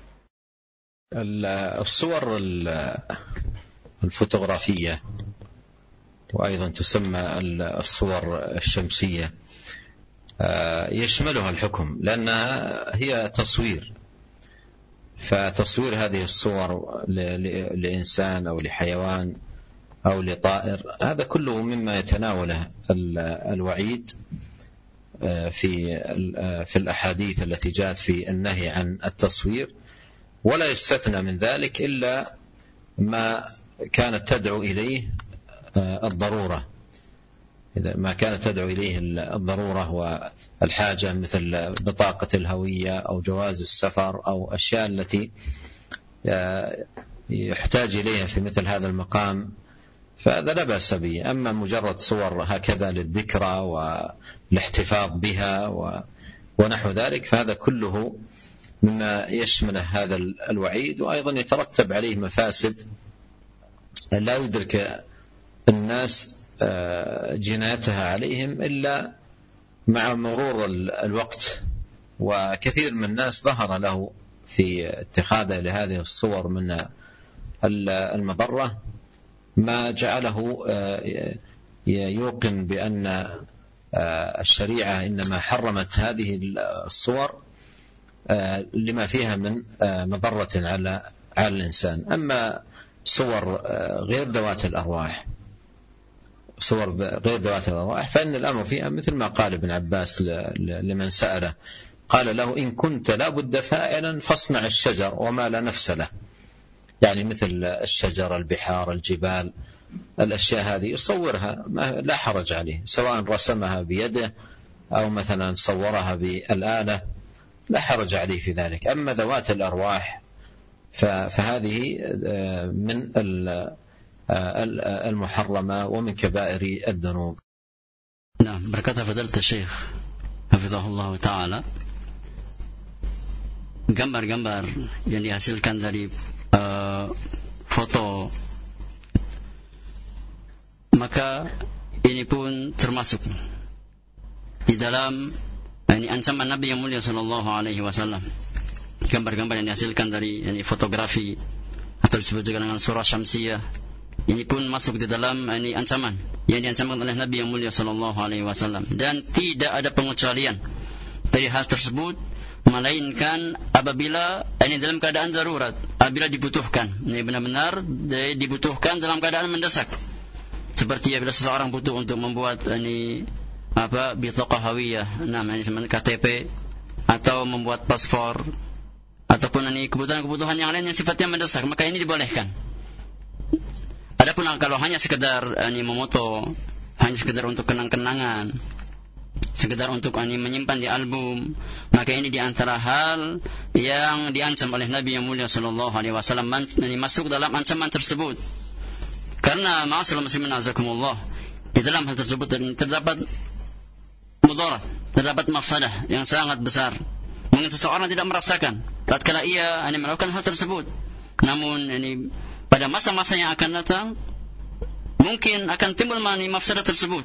الصور الفوتوغرافية وأيضا تسمى الصور الشمسية يشملها الحكم لأنها هي تصوير، فتصوير هذه الصور لإنسان أو لحيوان أو لطائر هذا كله مما يتناوله الوعيد في في الأحاديث التي جاءت في النهي عن التصوير، ولا يستثنى من ذلك إلا ما كانت تدعو إليه الضرورة. إذا ما كانت تدعو إليه الضرورة والحاجة مثل بطاقة الهوية أو جواز السفر أو أشياء التي يحتاج إليها في مثل هذا المقام، فهذا لا بأس به. أما مجرد صور هكذا للذكرى والاحتفاظ بها ونحو ذلك فهذا كله مما يشمله هذا الوعيد، وأيضا يترتب عليه مفاسد لا يدرك الناس جنايتها عليهم إلا مع مرور الوقت. وكثير من الناس ظهر له في اتخاذه لهذه الصور من المضرة ما جعله يوقن بأن الشريعة إنما حرمت هذه الصور لما فيها من مضرة على على الإنسان. أما صور غير ذوات الأرواح صور غير ذوات الأرواح فإن الأمر فيها مثل ما قال ابن عباس لمن سأله، قال له إن كنت لا بد فاعلا فاصنع الشجر وما لا نفس له، يعني مثل الشجر، البحار، الجبال، الأشياء هذه يصورها لا حرج عليه، سواء رسمها بيده أو مثلا صورها بالآلة لا حرج عليه في ذلك. أما ذوات الأرواح فهذه من المحرمة ومن كبائر الذنوب. Nah, berkata fadilatul Syekh hafizahullah taala, gambar-gambar yang dihasilkan dari uh, foto, maka ini pun termasuk di dalam ini ancaman Nabi yang mulia sallallahu alaihi wasallam. Gambar-gambar yang dihasilkan dari ini fotografi atau disebut juga dengan surah syamsiyah, ini pun masuk di dalam ini ancaman yang diancamkan oleh Nabi yang mulia sallallahu alaihi wasallam, dan tidak ada pengecualian dari hal tersebut melainkan apabila ini dalam keadaan darurat, apabila dibutuhkan, ini benar-benar dibutuhkan dalam keadaan mendesak, seperti apabila seseorang butuh untuk membuat ini apa bitaqah hawiyah, namanya sebenarnya K T P, atau membuat paspor, ataupun ini kebutuhan-kebutuhan yang lain yang sifatnya mendesak, maka ini dibolehkan. Adapun kalau hanya sekedar ini memoto, hanya sekedar untuk kenang-kenangan, sekedar untuk ini menyimpan di album, maka ini di antara hal yang diancam oleh Nabi yang mulia sallallahu alaihi wasallam, ini masuk dalam ancaman tersebut. Karena ma'asyiral muslimin azakumullah, di dalam hal tersebut terdapat mudarat, terdapat mafsadah yang sangat besar. Mungkin seseorang tidak merasakan tatkala ia ini melakukan hal tersebut, namun ini pada masa-masa yang akan datang mungkin akan timbul mani mafsadah tersebut.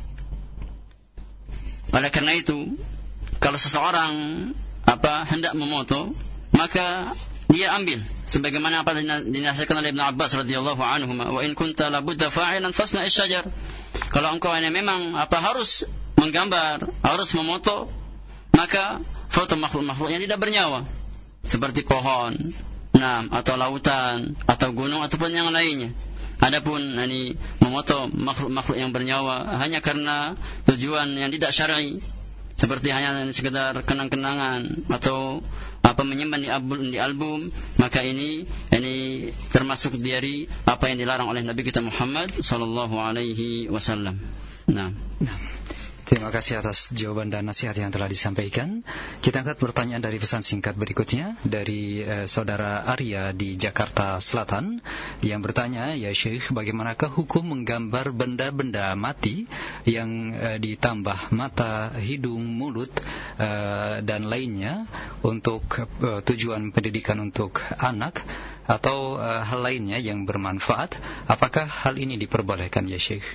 Oleh karena itu, kalau seseorang apa hendak memoto, maka dia ambil sebagaimana apa dinasihatkan oleh Ibnu Abbas radhiyallahu anhu, wa in kunta la budda fa'ilan fasna' asy-syajar. Kalau engkau ini memang apa harus menggambar, harus memoto, maka foto makhluk-makhluk yang tidak bernyawa seperti pohon, nah, atau lautan, atau gunung, ataupun yang lainnya. Adapun ini memoto makhluk-makhluk yang bernyawa hanya karena tujuan yang tidak syar'i, seperti hanya sekedar kenang-kenangan atau apa menyimpan di album, di album, maka ini ini termasuk dari apa yang dilarang oleh Nabi kita Muhammad sallallahu alaihi wasallam. Nah, nah. Terima kasih atas jawaban dan nasihat yang telah disampaikan. Kita angkat pertanyaan dari pesan singkat berikutnya dari eh, saudara Arya di Jakarta Selatan yang bertanya, ya Syekh, bagaimanakah hukum menggambar benda-benda mati yang eh, ditambah mata, hidung, mulut eh, dan lainnya untuk eh, tujuan pendidikan untuk anak atau eh, hal lainnya yang bermanfaat? Apakah hal ini diperbolehkan, ya Syekh?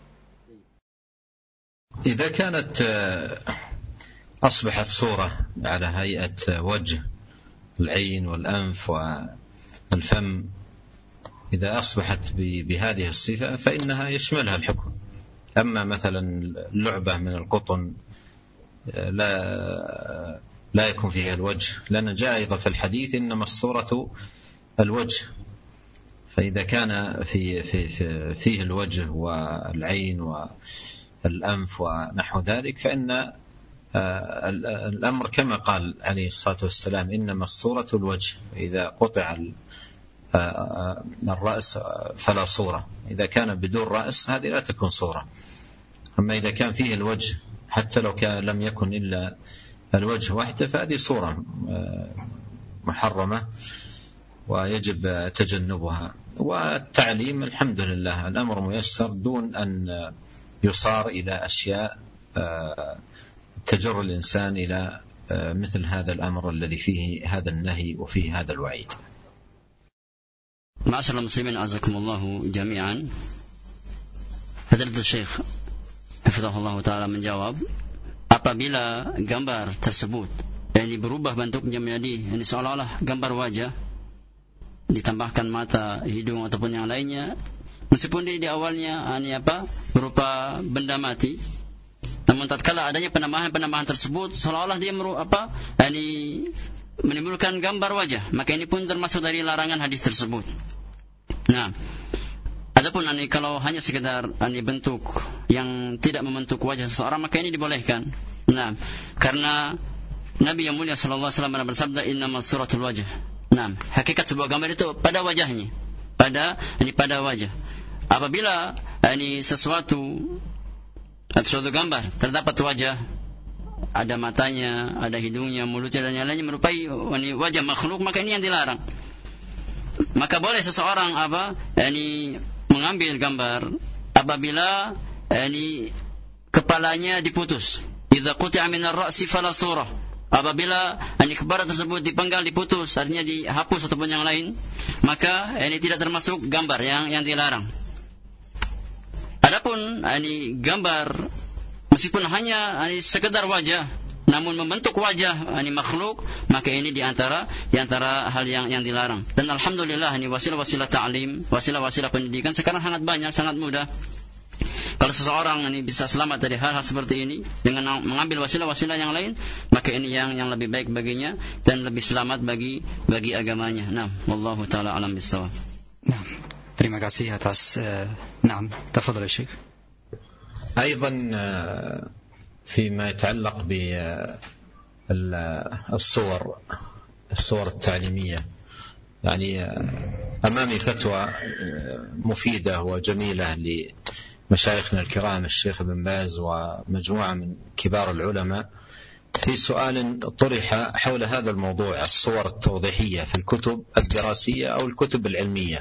إذا كانت أصبحت صورة على هيئة وجه العين والأنف والفم، إذا أصبحت بهذه الصفة فإنها يشملها الحكم. أما مثلا لعبة من القطن لا لا يكون فيها الوجه، لأن جاء أيضا في الحديث إنما الصورة الوجه، فإذا كان في في في فيه الوجه والعين و الأنف ونحو ذلك فإن الأمر كما قال عليه الصلاة والسلام إنما الصورة الوجه، إذا قطع الرأس فلا صورة، إذا كان بدون رأس هذه لا تكون صورة. أما إذا كان فيه الوجه حتى لو كان لم يكن إلا الوجه وحده فهذه صورة محرمة ويجب تجنبها. والتعليم الحمد لله الأمر ميسر دون أن يصار إلى أشياء تجر الإنسان إلى مثل هذا الأمر الذي فيه هذا النهي وفيه هذا الوعيد. معاشر المسلمين أعزكم الله جميعا. Fadilatul Syekh hafizahullah taala menjawab, apabila gambar tersebut yang berubah bentuknya menjadi ini seolah-olah gambar wajah, ditambahkan mata, hidung ataupun yang lainnya, meskipun dia di awalnya ini apa berupa benda mati, namun tatkala adanya penambahan-penambahan tersebut seolah-olah dia meru, apa ini menimbulkan gambar wajah, maka ini pun termasuk dari larangan hadis tersebut. Nah, adapun ini kalau hanya sekedar ini bentuk yang tidak membentuk wajah seseorang, maka ini dibolehkan. Nah, karena Nabi yang mulia sallallahu alaihi wasallam bersabda, innamas suratul wajh. Nah, hakikat sebuah gambar itu pada wajahnya, pada ini pada wajah. Apabila ini sesuatu atau suatu gambar terdapat wajah, ada matanya, ada hidungnya, mulutnya dan yang lainnya merupai ini wajah makhluk, maka ini yang dilarang. Maka boleh seseorang apa ini mengambil gambar apabila ini kepalanya diputus. Idza quti'a min ar-ra'si fala surah. Apabila ini kepala tersebut dipenggal, diputus, artinya dihapus ataupun yang lain, maka ini tidak termasuk gambar yang yang dilarang. Adapun ini gambar meskipun hanya ini sekedar wajah, namun membentuk wajah ini makhluk, maka ini diantara diantara hal yang yang dilarang. Dan alhamdulillah ini wasilah-wasilah ta'lim, wasilah-wasilah pendidikan sekarang sangat banyak, sangat mudah. Kalau seseorang ini bisa selamat dari hal-hal seperti ini dengan mengambil wasilah-wasilah yang lain, maka ini yang yang lebih baik baginya dan lebih selamat bagi bagi agamanya. Nah, wallahu taala alam bissawab. Nah, terima kasih atas uh, نعم تفضل يا شيخ. أيضا فيما يتعلق بالصور الصور التعليمية، يعني أمامي فتوى مفيدة وجميلة لمشايخنا الكرام الشيخ ابن باز ومجموعة من كبار العلماء في سؤال طرح حول هذا الموضوع، الصور التوضيحية في الكتب الدراسية أو الكتب العلمية،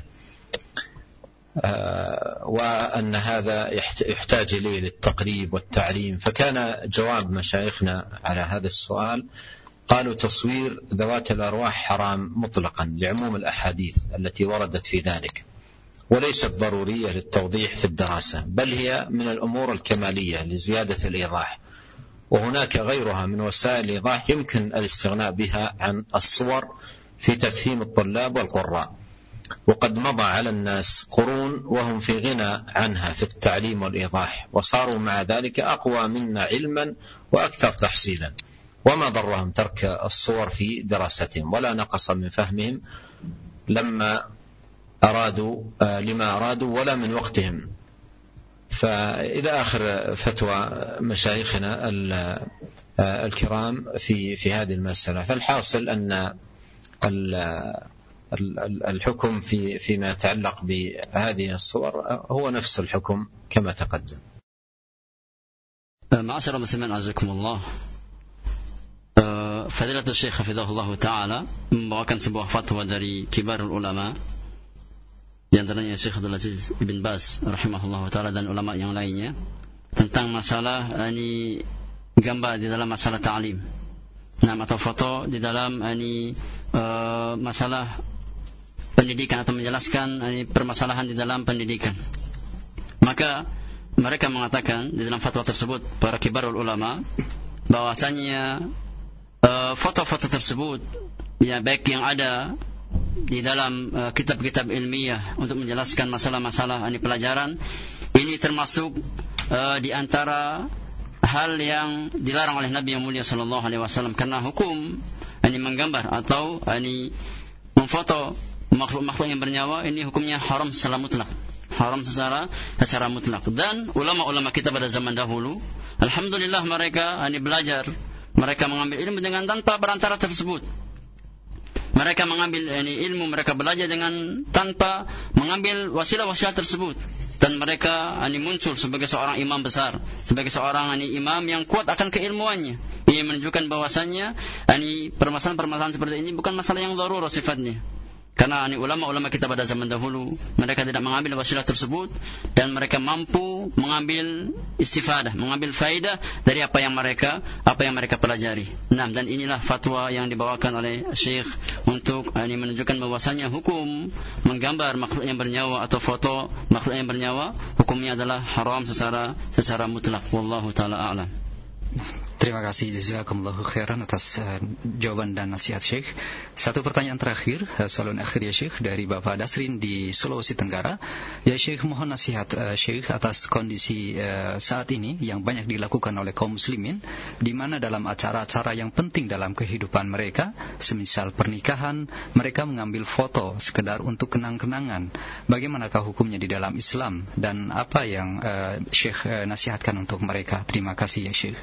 وأن هذا يحتاج إليه للتقريب والتعليم. فكان جواب مشايخنا على هذا السؤال قالوا تصوير ذوات الأرواح حرام مطلقا لعموم الأحاديث التي وردت في ذلك، وليست ضرورية للتوضيح في الدراسة، بل هي من الأمور الكمالية لزيادة الإيضاح، وهناك غيرها من وسائل الإيضاح يمكن الاستغناء بها عن الصور في تفهيم الطلاب والقراء. وقد مضى على الناس قرون وهم في غنى عنها في التعليم والإيضاح، وصاروا مع ذلك أقوى منا علما وأكثر تحصيلا، وما ضرهم ترك الصور في دراستهم ولا نقص من فهمهم لما أرادوا لما أرادوا ولا من وقتهم. فإلى آخر فتوى مشايخنا الكرام في في هذه المسألة. فالحاصل أن الحكم في فيما يتعلق بهذه الصور هو نفس الحكم كما تقدم. معاشر المسلمين أعزكم الله, Fadilatul Syekh Hafizahullah Ta'ala membawakan sebuah fatwa dari kibarul ulama, di antaranya Syekh Abdul Aziz bin Baz rahimahullah ta'ala dan ulama yang lainnya, tentang masalah ini gambar di dalam masalah ta'lim, nah atau foto di dalam ini uh, masalah pendidikan atau menjelaskan ini permasalahan di dalam pendidikan. Maka mereka mengatakan di dalam fatwa tersebut para kibarul ulama bahwasanya foto-foto tersebut, ya baik yang ada di dalam uh, kitab-kitab ilmiah untuk menjelaskan masalah-masalah ini pelajaran, ini termasuk uh, di antara hal yang dilarang oleh Nabi yang mulia sallallahu alaihi wasallam, karena hukum ini menggambar atau ini memfoto makhluk-makhluk yang bernyawa ini hukumnya haram secara mutlak, haram secara secara mutlak. Dan ulama-ulama kita pada zaman dahulu, alhamdulillah mereka ini belajar, mereka mengambil ilmu dengan tanpa perantara tersebut. Mereka mengambil ini ilmu, mereka belajar dengan tanpa mengambil wasilah-wasilah tersebut. Dan mereka ini muncul sebagai seorang imam besar, sebagai seorang ini imam yang kuat akan keilmuannya. Ini menunjukkan bahwasannya ini permasalahan-permasalahan seperti ini bukan masalah yang darurah sifatnya. Karena ini ulama-ulama kita pada zaman dahulu, mereka tidak mengambil wasilah tersebut dan mereka mampu mengambil istifadah, mengambil faidah dari apa yang mereka apa yang mereka pelajari. Nah, dan inilah fatwa yang dibawakan oleh Syekh untuk ini menunjukkan bahwasannya hukum menggambar makhluk yang bernyawa atau foto makhluk yang bernyawa hukumnya adalah haram secara secara mutlak. Wallahu taala a'lam. Terima kasih jazakumullahu khairan atas uh, jawaban dan nasihat Syekh. Satu pertanyaan terakhir, uh, soalan akhir ya Syekh, dari Bapak Dasrin di Sulawesi Tenggara. Ya Syekh, mohon nasihat uh, Syekh atas kondisi uh, saat ini yang banyak dilakukan oleh kaum muslimin, di mana dalam acara-acara yang penting dalam kehidupan mereka, semisal pernikahan, mereka mengambil foto sekedar untuk kenang-kenangan. Bagaimanakah hukumnya di dalam Islam dan apa yang uh, Syekh uh, nasihatkan untuk mereka? Terima kasih ya Syekh.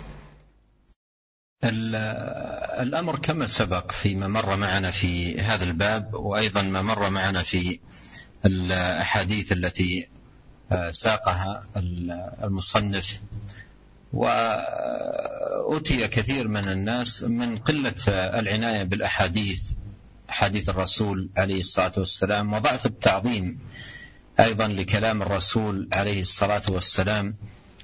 الأمر كما سبق فيما مر معنا في هذا الباب، وأيضا ما مر معنا في الأحاديث التي ساقها المصنف. وأتي كثير من الناس من قلة العناية بالأحاديث، حديث الرسول عليه الصلاة والسلام، وضعف التعظيم أيضا لكلام الرسول عليه الصلاة والسلام.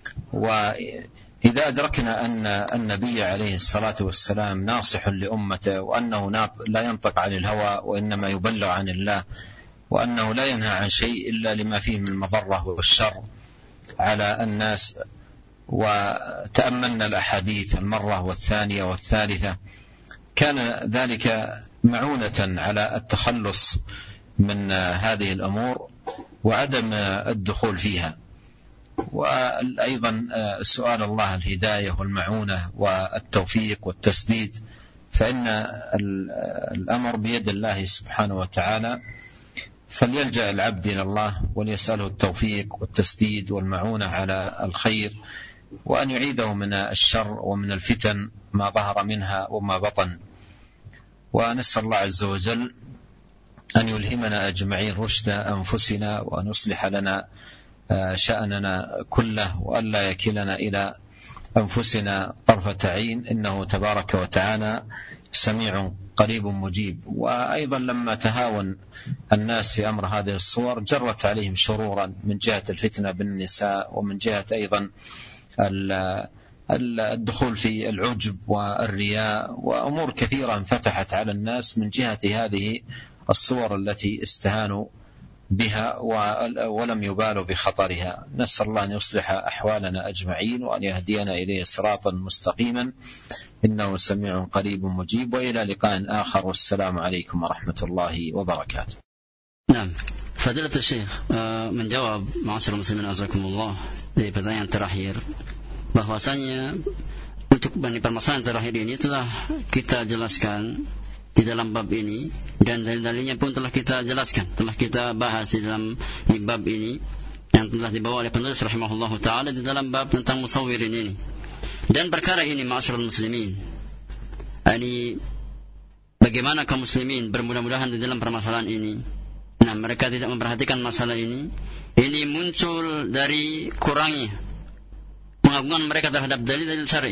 وإذا أدركنا أن النبي عليه الصلاة والسلام ناصح لأمته، وأنه لا ينطق عن الهوى وإنما يبلغ عن الله، وأنه لا ينهى عن شيء إلا لما فيه من المضرة والشر على الناس، وتأملنا الأحاديث المرة والثانية والثالثة، كان ذلك معونة على التخلص من هذه الأمور وعدم الدخول فيها. وأيضا سؤال الله الهداية والمعونة والتوفيق والتسديد، فإن الأمر بيد الله سبحانه وتعالى، فليلجأ العبد إلى الله وليسأله التوفيق والتسديد والمعونة على الخير، وأن يعيده من الشر ومن الفتن ما ظهر منها وما بطن. ونسأل الله عز وجل أن يلهمنا أجمعين رشد أنفسنا، وأن يصلح لنا شأننا كله، وألا يكلنا إلى أنفسنا طرفة عين، إنه تبارك وتعالى سميع قريب مجيب. وأيضا لما تهاون الناس في أمر هذه الصور جرت عليهم شرورا من جهة الفتنة بالنساء، ومن جهة أيضا الدخول في العجب والرياء، وأمور كثيرة انفتحت على الناس من جهة هذه الصور التي استهانوا بها ولم يبالوا بخطرها. نسأل الله أن يصلح أحوالنا أجمعين، وأن يهدينا إليه صراطا مستقيما، إنه سميع قريب مجيب. وإلى لقاء آخر، والسلام عليكم ورحمة الله وبركاته. نعم، Fadilatul Syekh uh, menjawab, ma'asyiral muslimin azakumullah, dari pertanyaan terakhir, bahwasanya untuk permasalahan terakhir ini telah kita jelaskan di dalam bab ini, dan dalil-dalilnya pun telah kita jelaskan, telah kita bahas di dalam bab ini yang telah dibawa oleh penulis rahimahullahu taala di dalam bab tentang musawwirin ini. Dan perkara ini ma'asyiral muslimin, ini bagaimana kaum muslimin bermudah-mudahan di dalam permasalahan ini. Nah, mereka tidak memperhatikan masalah ini. Ini muncul dari kurangnya pengagungan mereka terhadap dalil-dalil syar'i.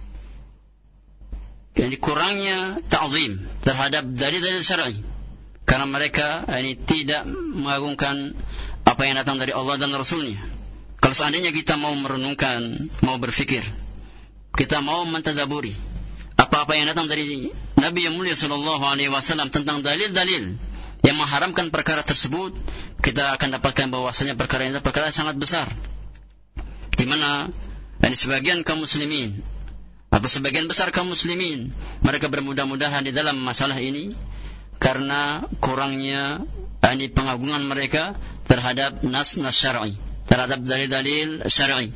Ini kurangnya ta'zim terhadap dalil-dalil syar'i, karena mereka ini tidak mengagungkan apa yang datang dari Allah dan Rasulnya. Kalau seandainya kita mau merenungkan, mau berfikir, kita mau mentadaburi apa-apa yang datang dari Nabi yang mulia sallallahu alaihi wasallam tentang dalil-dalil yang mengharamkan perkara tersebut, kita akan dapatkan bahwasanya perkara ini perkara yang sangat besar, di mana dan sebagian kaum muslimin atau sebagian besar kaum muslimin mereka bermudah-mudahan di dalam masalah ini karena kurangnya ini pengagungan mereka terhadap nas-nas syar'i, terhadap dalil-dalil syar'i.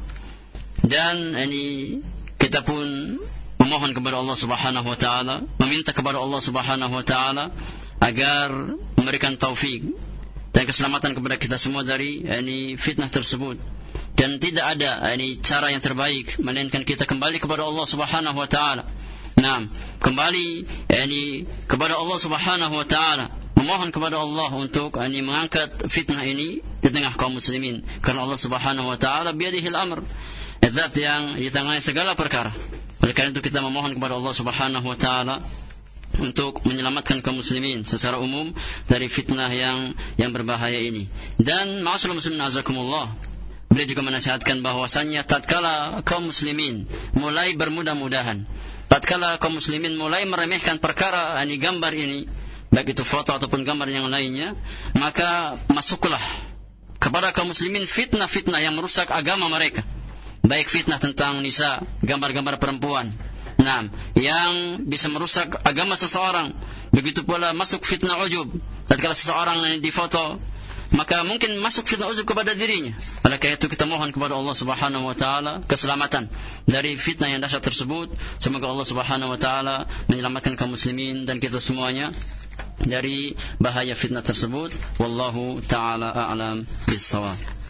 Dan ini kita pun memohon kepada Allah Subhanahu wa taala, meminta kepada Allah Subhanahu wa taala agar memberikan taufik dan keselamatan kepada kita semua dari ini fitnah tersebut. Dan tidak ada ini cara yang terbaik melainkan kita kembali kepada Allah Subhanahu wa taala. Nah, kembali ini kepada Allah Subhanahu wa taala, memohon kepada Allah untuk ini mengangkat fitnah ini di tengah kaum muslimin, karena Allah Subhanahu wa taala biyadihil amr, zat yang di tangannya segala perkara. Oleh karena itu kita memohon kepada Allah Subhanahu wa taala untuk menyelamatkan kaum muslimin secara umum dari fitnah yang yang berbahaya ini. Dan ma'asyiral muslimin azakumullah, beliau juga menasihatkan bahwasannya tatkala kaum muslimin mulai bermudah-mudahan, tatkala kaum muslimin mulai meremehkan perkara ini gambar ini, baik itu foto ataupun gambar yang lainnya, maka masuklah kepada kaum muslimin fitnah-fitnah yang merusak agama mereka, baik fitnah tentang nisa, gambar-gambar perempuan, nah, yang bisa merusak agama seseorang. Begitu pula masuk fitnah ujub, tatkala seseorang yang difoto, maka mungkin masuk fitnah ujub kepada dirinya. Oleh karena itu kita mohon kepada Allah Subhanahu wa taala keselamatan dari fitnah yang dahsyat tersebut. Semoga Allah Subhanahu wa taala menyelamatkan kaum muslimin dan kita semuanya dari bahaya fitnah tersebut. Wallahu taala a'lam bis-shawab.